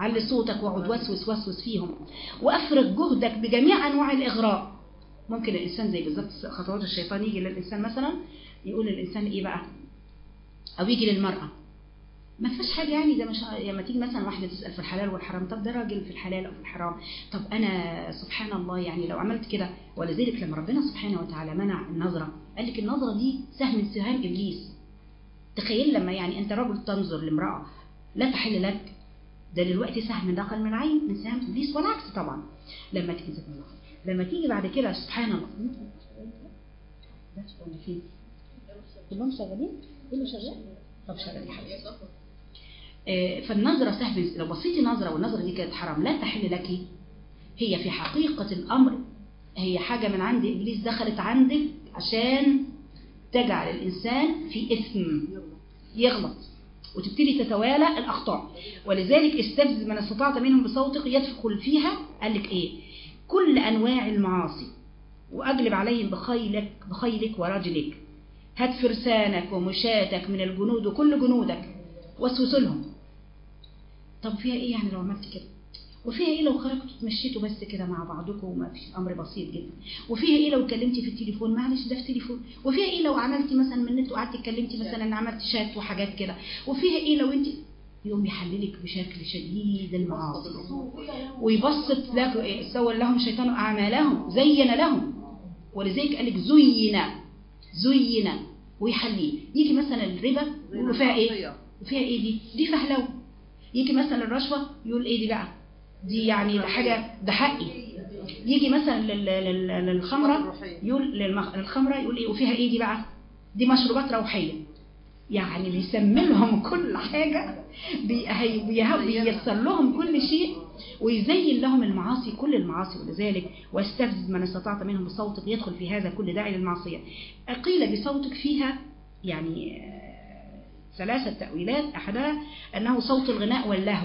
علي صوتك واقعد وسوس وسوس فيهم، وافرغ جهدك بجميع انواع الاغراء. ممكن الانسان زي بالظبط خطوات الشيطان، يجي للانسان مثلا يقول للانسان ايه بقى، او يجي للمراه ما فيش حاجه يعني، ده مش لما تيجي مثلا واحده تسال في الحلال والحرام، طب ده راجل في الحلال او في الحرام، طب انا سبحان الله يعني لو عملت كده. ولذلك لما ربنا سبحانه وتعالى منع النظره، قال لك النظره دي سهم من سهام ابليس. تخيل لما يعني انت رجل تنظر لامراه لا تحل لك، ده دلوقتي سهم دخل من العين من سهام ابليس، والعكس طبعا. لما تيجي لما تيجي بعد كده سبحان الله، ده ولا فين؟ كلهم شغالين؟ ايه اللي شغال؟ طب شغال يا حبيبي. فالنظرة سهل، لو بصيتي نظرة والنظرة دي كانت حرام لا تحل لك، هي في حقيقة الأمر هي حاجة من عند إبليس دخلت عندك عشان تجعل الإنسان في إثم، يغلط وتبتدي تتوالى الأخطاء. ولذلك استفزز من استطعت منهم بصوتك يدخل فيها، قال لك إيه؟ كل أنواع المعاصي، وأجلب عليهم بخيلك بخيلك ورجلك، هات فرسانك ومشاتك من الجنود وكل جنودك وسوس لهم. طب فيها ايه يعني لو عملت كده؟ وفيها ايه لو خرجتوا تمشيتوا بس كده مع بعضكم وما فيش، امر بسيط جدا. وفيها ايه لو اتكلمتي في التليفون، معلش ده في تليفون. وفيها ايه لو عملتي مثلا من النت وقعدتي اتكلمتي مثلا عملتي شات وحاجات كده. وفيها ايه لو انت يوم يحللك بشكل شديد المعاصي ويبسط لك، سول لهم الشيطان اعمالهم زين لهم. ولذلك قال لك زين زين ويحليه. يجي مثلا الربا يقولوا فيها ايه؟ وفيها ايه دي؟ دي فهلوه. يجي مثلا الرشوه يقول ايه دي بقى؟ دي يعني ده حاجه ده حقي. يجي مثلا للخمره يقول للخمره يقول ايه؟ وفيها ايه دي بقى؟ دي مشروبات روحيه. يعني بيسمي لهم كل حاجه، بييسر لهم كل شيء ويزين لهم المعاصي كل المعاصي. ولذلك واستفزز من استطعت منهم بصوتك يدخل في هذا كل داعي للمعصيه. قيل بصوتك فيها يعني ثلاثة تأويلات، أحدها أنه صوت الغناء واللهو.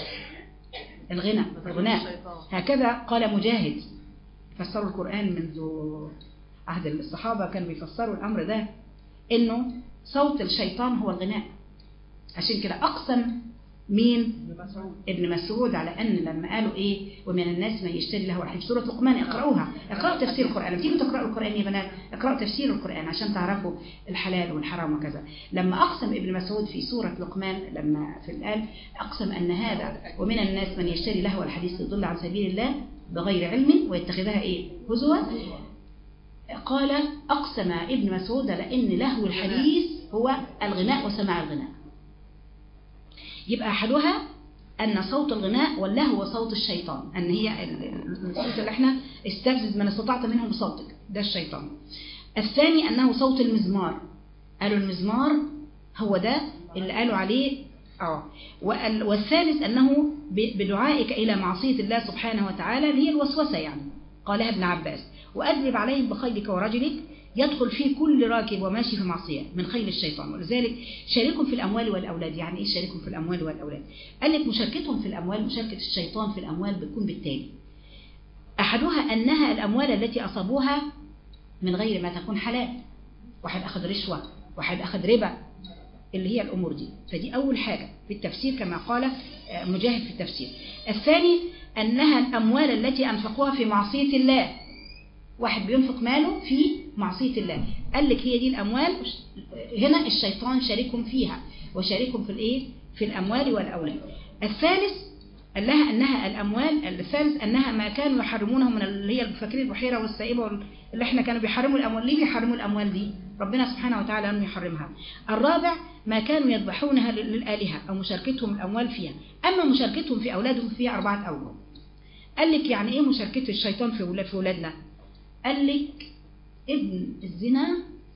الغناء الغناء هكذا قال مجاهد، فسروا القرآن منذ عهد الصحابة كانوا بيفسروا الأمر ده إنه صوت الشيطان هو الغناء. عشان كده أقسم مين؟ ابن مسعود على أن لما قالوا إيه ومن الناس من يشتري له الحديث، سورة لقمان اقرأوها، اقرأوا تفسير القرآن. لما تيجوا تقرأوا القرآن يا بنات اقرأوا تفسير القرآن عشان تعرفوا الحلال والحرام وكذا. لما أقسم ابن مسعود في سورة لقمان لما في الآل أقسم أن هذا ومن الناس من يشتري له الحديث يضل عن سبيل الله بغير علم ويتخذها إيه هزوا، قال أقسم ابن مسعود لأن لهو الحديث هو الغناء وسماع الغناء. يبقى أحدها أن صوت الغناء واللهو صوت الشيطان، أن هي الصوت اللي احنا استفزز من استطعت منهم بصوتك ده الشيطان. الثاني أنه صوت المزمار، قالوا المزمار هو ده اللي قالوا عليه اه. والثالث أنه بدعائك إلى معصية الله سبحانه وتعالى اللي هي الوسوسة يعني، قالها ابن عباس. وأدرب عليهم بخيلك ورجلك، يدخل فيه كل راكب وماشي في معصية من خيل الشيطان. ولذلك شاركهم في الأموال والأولاد. يعني إيه شاركهم في الأموال والأولاد؟ قال لك مشاركتهم في الأموال، مشاركة الشيطان في الأموال بتكون بالتالي أحدها أنها الأموال التي أصابوها من غير ما تكون حلال، واحد أخذ رشوة، واحد أخذ ربا، اللي هي الأمور دي. فدي أول حاجة في التفسير كما قال مجاهد في التفسير. الثاني أنها الأموال التي أنفقوها في معصية الله، واحد بينفق ماله في معصية الله، قال لك هي دي الأموال. هنا الشيطان شاركهم فيها وشاركهم في الإيه؟ في الأموال والأولاد. الثالث قال لها أنها الأموال. الثالث أنها ما كانوا يحرمونه من اللي هي الفاكرين البحيرة والسائبة اللي احنا كانوا بيحرموا الأموال. ليه بيحرموا الأموال دي؟ ربنا سبحانه وتعالى أنه يحرمها. الرابع ما كانوا يذبحونها للآلهة أو مشاركتهم الأموال فيها. أما مشاركتهم في أولادهم فيها أربعة أوجه. قال لك يعني إيه مشاركة الشيطان في أولادنا؟ قال لك ابن الزنا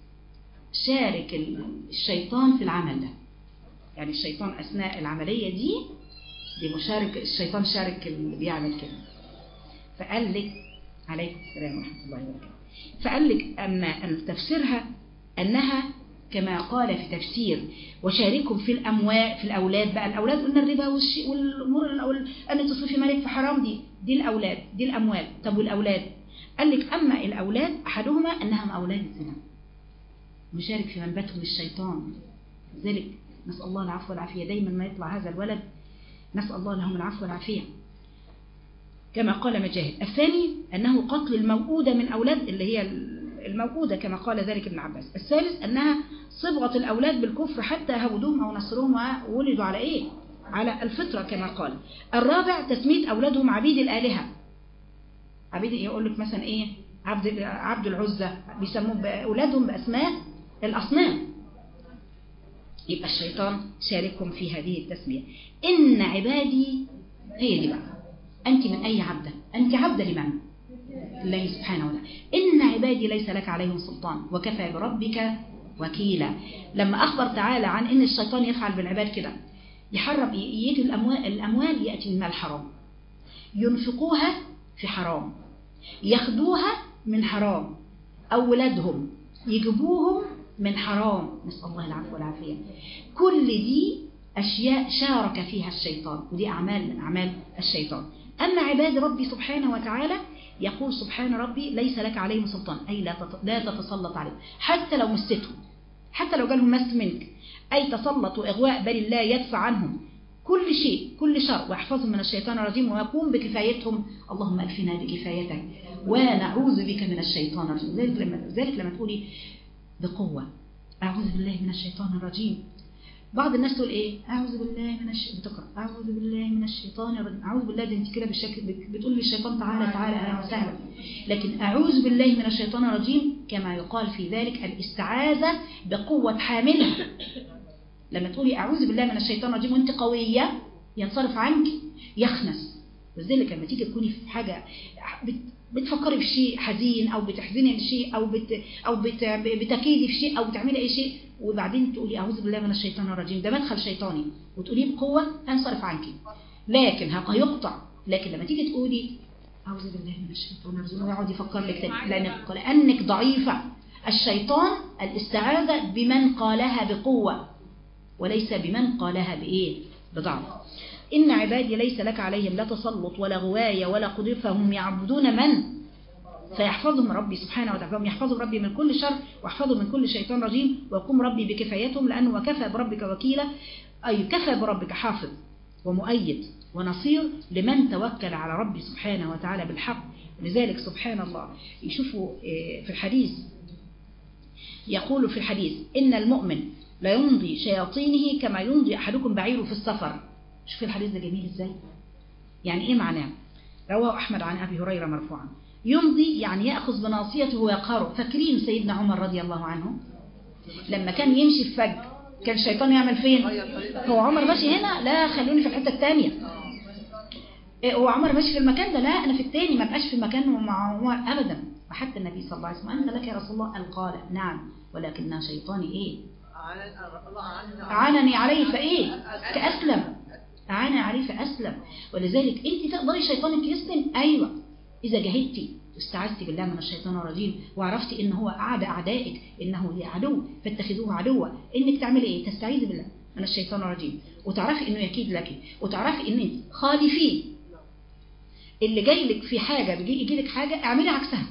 شارك الشيطان في العمل ده، يعني الشيطان أثناء العملية دي دي مشارك، الشيطان شارك اللي بيعمل كده. فقال لك عليكم السلام ورحمة الله وبركاته. فقال لك أما تفسيرها أنها كما قال في تفسير وشاركهم في الأموال في الأولاد. بقى الأولاد قلنا الربا والأمور أن تصرفي مالك في حرام، دي دي الأولاد دي الأموال. طب والأولاد؟ قال لك أما الأولاد أحدهما أنهم أولاد الزنا، مشارك في منبتهم الشيطان. لذلك نسأل الله العفو والعافية. دايما ما يطلع هذا الولد نسأل الله لهم العفو والعافية كما قال مجاهد. الثاني أنه قتل الموؤودة من أولاد اللي هي الموؤودة كما قال ذلك ابن عباس. الثالث أنها صبغة الأولاد بالكفر حتى هودوهم أو نصروهم وولدوا على إيه؟ على الفطرة كما قال. الرابع تسمية أولادهم عبيد الآلهة. عبيد يقول لك مثلا إيه؟ عبد عبد العزة، بيسموه أولادهم بأسماء الأصنام. يبقى الشيطان شاركهم في هذه التسمية. إن عبادي، هي دي بقى، أنت من أي عبدة؟ أنت عبدة لمن؟ الله سبحانه وتعالى. إن عبادي ليس لك عليهم سلطان وكفى بربك وكيلا. لما أخبر تعالى عن إن الشيطان يفعل بالعباد كده، يحرم يجي الأموال, الأموال يأتي من الحرام، ينفقوها في حرام، ياخدوها من حرام، أولادهم يجيبوهم من حرام، نسأل الله العفو والعافية. كل دي أشياء شارك فيها الشيطان، ودي أعمال من أعمال الشيطان. أما عباد ربي سبحانه وتعالى يقول سبحان ربي ليس لك عليهم سلطان، أي لا تتسلط عليهم حتى لو مستهم، حتى لو جالهم مس منك، أي تسلط وإغواء بل الله يدفع عنهم كل شيء كل شر ويحفظهم من الشيطان الرجيم ويقوم بكفايتهم. اللهم ألفنا بكفايتك ونعوذ بك من الشيطان الرجيم. ذلك لما, ذلك لما تقولي بقوة أعوذ بالله من الشيطان الرجيم، بعض الناس تقول ايه؟ اعوذ بالله من الشيطان، بتقرا اعوذ بالله من الشيطان الرجيم. اعوذ بالله دي انت كده بالشكل بتقول للشيطان تعالى تعالى اهلا وسهلا. لكن اعوذ بالله من الشيطان الرجيم كما يقال في ذلك الاستعاذة بقوة حاملها. لما تقولي اعوذ بالله من الشيطان الرجيم وانت قوية ينصرف عنك يخنس. لذلك لما تيجي تكوني في حاجة بتفكري في شيء حزين او بتحزني في شيء او بت او بت بتكيدي في شيء او بتعملي اي شيء وبعدين تقولي أعوذ بالله من الشيطان الرجيم، ده مدخل شيطاني، وتقوليه بقوة هنصرف عنك، لكن هيقطع. لكن لما تيجي تقولي أعوذ بالله من الشيطان الرجيم ويقعد يفكر لك تاني، لأنك, لأنك ضعيفة. الشيطان الاستعاذة بمن قالها بقوة وليس بمن قالها بإيه؟ بضعف. إن عبادي ليس لك عليهم لا تسلط ولا غواية ولا قدر، فهم يعبدون من فيحفظهم ربي سبحانه وتعالى. يحفظهم ربي من كل شر ويحفظهم من كل شيطان رجيم ويقوم ربي بكفايتهم، لأنه وكفى بربك وكيلا، أي كفى بربك حافظ ومؤيد ونصير لمن توكل على ربي سبحانه وتعالى بالحق. لذلك سبحان الله يشوفوا في الحديث، يقول في الحديث إن المؤمن لا يمضي شياطينه كما يمضي أحدكم بعيره في السفر. شوف الحديث ده جميل إزاي، يعني إيه معناه؟ رواه أحمد عن أبي هريرة مرفوعا، يمضي يعني يأخذ بناصيته ويقهره. فاكرين سيدنا عمر رضي الله عنه لما كان يمشي في فج كان الشيطان يعمل فين؟ هو عمر ماشي هنا، لا خلوني في الحتة الثانية. هو عمر ماشي في المكان ده، لا أنا في الثاني، ما بقاش في المكان مع عمر أبدا. وحتى النبي صلى الله عليه وسلم أنت لك يا رسول الله؟ قال نعم ولكن شيطاني إيه؟ عنني عليه فإيه؟ كأسلم، أعانى عليه فأسلم. ولذلك أنت تقدري شيطانك يسلم؟ أيوة، إذا جهدتي استعذتي بالله من الشيطان الرجيم وعرفتي إن هو أعدى أعدائك، إنه عدو فاتخذوه عدوا، إنك تعملي إيه؟ تستعيذي بالله من الشيطان الرجيم وتعرفي إنه يكيد لك، وتعرفي إن أنت خالفيه. اللي جاي لك في حاجة بيجي يجي لك حاجة اعملي عكسها.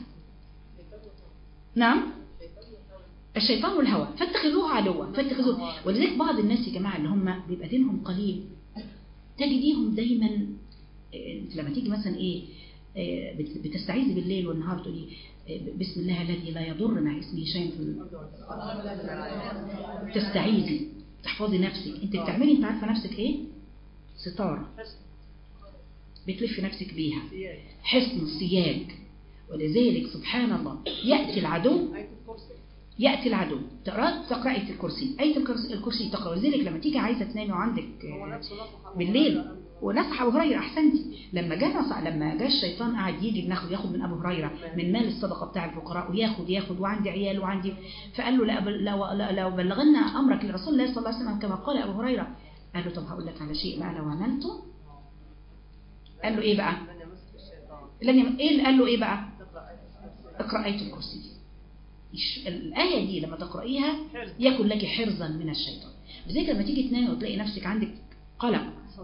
نعم، الشيطان والهوى فاتخذوه عدوا فاتخذوه. ولذلك بعض الناس يا جماعة اللي هم بيبقى دينهم قليل تجديهم دايما لما تيجي مثلا ايه بتستعيذي بالليل والنهار تقولي بسم الله الذي لا يضر مع اسمه شيء في تستعيذي تحفظي نفسك. انت بتعملي انت عارفه نفسك ايه؟ ستاره بتلفي نفسك بيها، حصن السياج. ولذلك سبحان الله ياتي العدو ياتي العدو تقرأ تقرأ آية الكرسي، آية الكرسي تقرأ. ولذلك لما تيجي عايزه تنامي وعندك بالليل ونصح أبو هريرة أحسنتي، لما جاء لما جاء الشيطان قاعد يجي بناخد ياخد من أبو هريرة من مال الصدقة بتاع الفقراء وياخد ياخد وعندي عيال وعندي، فقال له لا لو بلغنا أمرك لرسول الله صلى الله عليه وسلم كما قال أبو هريرة. قال له طب هقول لك على شيء بقى لو عملته. قال له إيه بقى؟ لن إيه قال له إيه بقى؟ اقرأ آية الكرسي. الآية دي لما تقرأيها يكن لك حرزا من الشيطان. بذلك لما تيجي تنامي وتلاقي نفسك عندك قلق،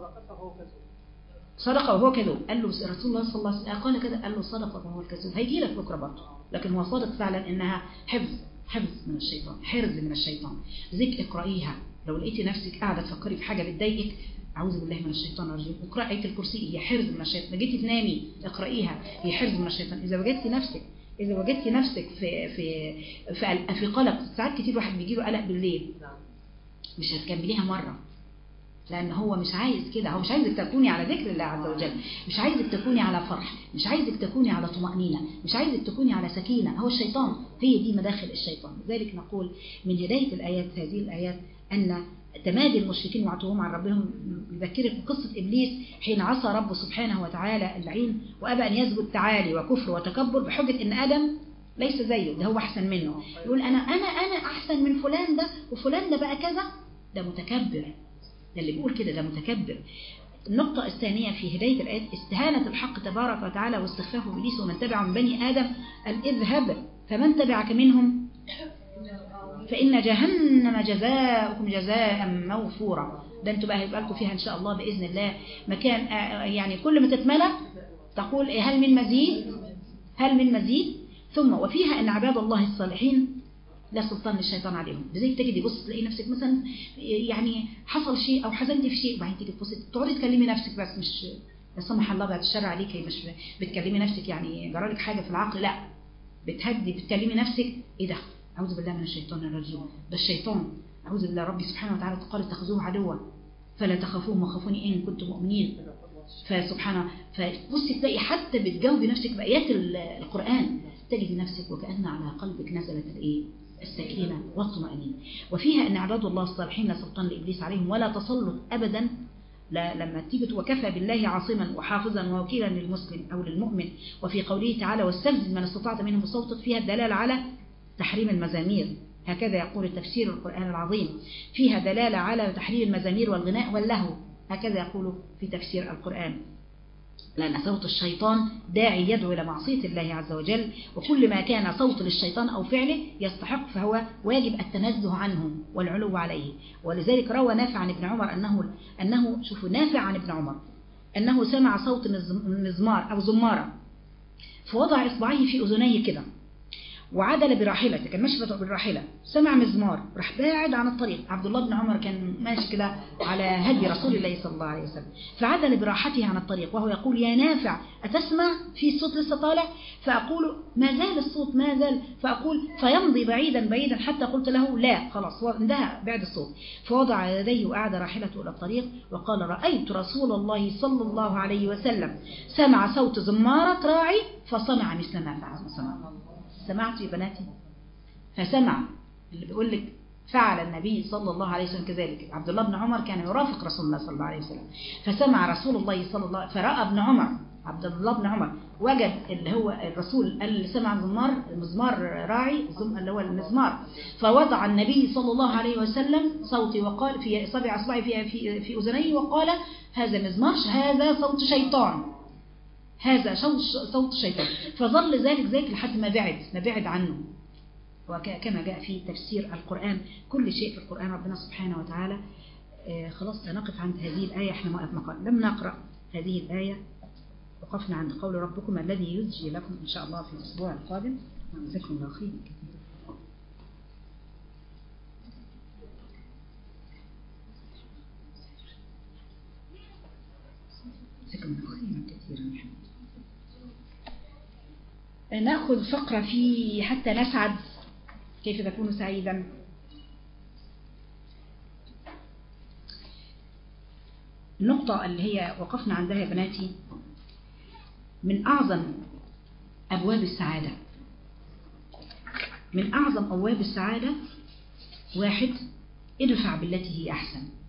صدق وهو كذوب. قال له رسول الله صلى الله عليه وسلم قال كذا، قال له صدق وهو الكذوب. هيجي لك بكره برضه، لكن هو صادق فعلا انها حفظ حفظ من الشيطان، حرز من الشيطان. ذيك اقرأيها. لو لقيتي نفسك قاعده تفكري في حاجه بتضايقك أعوذ بالله من الشيطان الرجيم. واقرأ آية الكرسي، هي حرز من الشيطان. جيتي تنامي اقرأيها، هي حرز من الشيطان. إذا وجدتي نفسك إذا وجدتي نفسك في في في, في قلق، ساعات كتير واحد بيجي له قلق بالليل، مش هتكمليها مرة، لأن هو مش عايز كده. هو مش عايزك تكوني على ذكر الله عز وجل، مش عايزك تكوني على فرح، مش عايزك تكوني على طمأنينة، مش عايزك تكوني على سكينة. هو الشيطان، هي دي مداخل الشيطان. لذلك نقول من هداية الآيات هذه الآيات أن تمادي المشركين وعطوهم عن ربهم يذكرك بقصة إبليس حين عصى ربه سبحانه وتعالى اللعين وأبى أن يسجد تعالي وكفر وتكبر بحجة أن آدم ليس زيه، ده هو أحسن منه. يقول أنا أنا أنا أحسن من فلان ده، وفلان ده بقى كذا، ده متكبر. ده اللي بيقول كده ده متكبر. النقطة الثانية في هداية الآيات استهانة الحق تبارك وتعالى واستخفاف إبليس ومن تبعه من بني آدم أن اذهب فمن تبعك منهم فإن جهنم جزاؤكم جزاء موفورا. ده انتوا بقى هيبقى لكم فيها إن شاء الله بإذن الله مكان، يعني كل ما تتملى تقول هل من مزيد هل من مزيد. ثم وفيها أن عباد الله الصالحين لا سلطان للشيطان عليهم. بذلك تجي تبص تلاقي نفسك مثلا يعني حصل شيء أو حزنتي في شيء، وبعدين تيجي تبصي تقعدي تكلمي نفسك، بس مش لا سمح الله بعد الشر عليك، مش بتكلمي نفسك يعني جرالك حاجة في العقل، لا بتهدي بتكلمي نفسك. إيه ده؟ أعوذ بالله من الشيطان الرجيم، ده الشيطان. أعوذ بالله ربي سبحانه وتعالى قال اتخذوه عدوا فلا تخافوهم وخافوني إن كنتم مؤمنين. فسبحانه فبصي تلاقي حتى بتجاوبي نفسك بآيات القرآن تجدي نفسك وكأن على قلبك نزلت الإيه؟ السكينة والطمأنينة. وفيها أن عباد الله الصالحين لا سلطان لإبليس عليهم ولا تسلط أبدا. لا لما تيجي وكفى بالله عاصما وحافظا ووكيلا للمسلم أو للمؤمن. وفي قوله تعالى واستفزز من استطعت منهم بصوتك فيها الدلالة على تحريم المزامير، هكذا يقول تفسير القرآن العظيم، فيها دلالة على تحريم المزامير والغناء واللهو، هكذا يقول في تفسير القرآن، لأن صوت الشيطان داعي يدعو إلى معصية الله عز وجل، وكل ما كان صوت للشيطان أو فعله يستحق فهو واجب التنزه عنه والعلو عليه. ولذلك روى نافع عن ابن عمر أنه أنه شوفوا نافع عن ابن عمر أنه سمع صوت مزمار أو زمارة فوضع إصبعيه في أذنيه كده وعدل براحلته، كان ماشي بالراحلة سمع مزمار راح باعد عن الطريق. عبد الله بن عمر كان ماشي كده على هدي رسول الله صلى الله عليه وسلم، فعدل براحته عن الطريق وهو يقول يا نافع أتسمع في الصوت لسه طالع؟ فأقول ما زال الصوت ما زال، فأقول فيمضي بعيدا بعيدا حتى قلت له لا خلاص انتهى بعد الصوت. فوضع يديه وأعد راحلته إلى الطريق وقال رأيت رسول الله صلى الله عليه وسلم سمع صوت زمارة راعي فصنع مثل ما فعل. صنع سمعت يا بناتي؟ فسمع اللي بيقول لك فعل النبي صلى الله عليه وسلم كذلك. عبد الله بن عمر كان يرافق رسول الله صلى الله عليه وسلم، فسمع رسول الله صلى الله عليه وسلم فرأى ابن عمر عبد الله بن عمر وجد اللي هو الرسول اللي سمع المزمار المزمار راعي اللي هو المزمار، فوضع النبي صلى الله عليه وسلم صوتي وقال في اصابع اصبعي في في في اذنيه وقال هذا مزمار هذا صوت شيطان، هذا صوت شيطان. فظل ذلك ذلك لحد ما بعد ما بعد عنه. وكما جاء في تفسير القرآن كل شيء في القرآن ربنا سبحانه وتعالى. آه خلاص سنقف عند هذه الآية، احنا ما مقال لم نقرأ هذه الآية، وقفنا عند قول ربكم الذي يزجي لكم إن شاء الله في الأسبوع القادم. جزاكم الله خير. جزاكم الله خيرا كثيرا. نأخذ فقرة في حتى نسعد، كيف تكون سعيدا. النقطة اللي هي وقفنا عندها يا بناتي من أعظم أبواب السعادة، من أعظم أبواب السعادة واحد ادفع بالتي هي أحسن.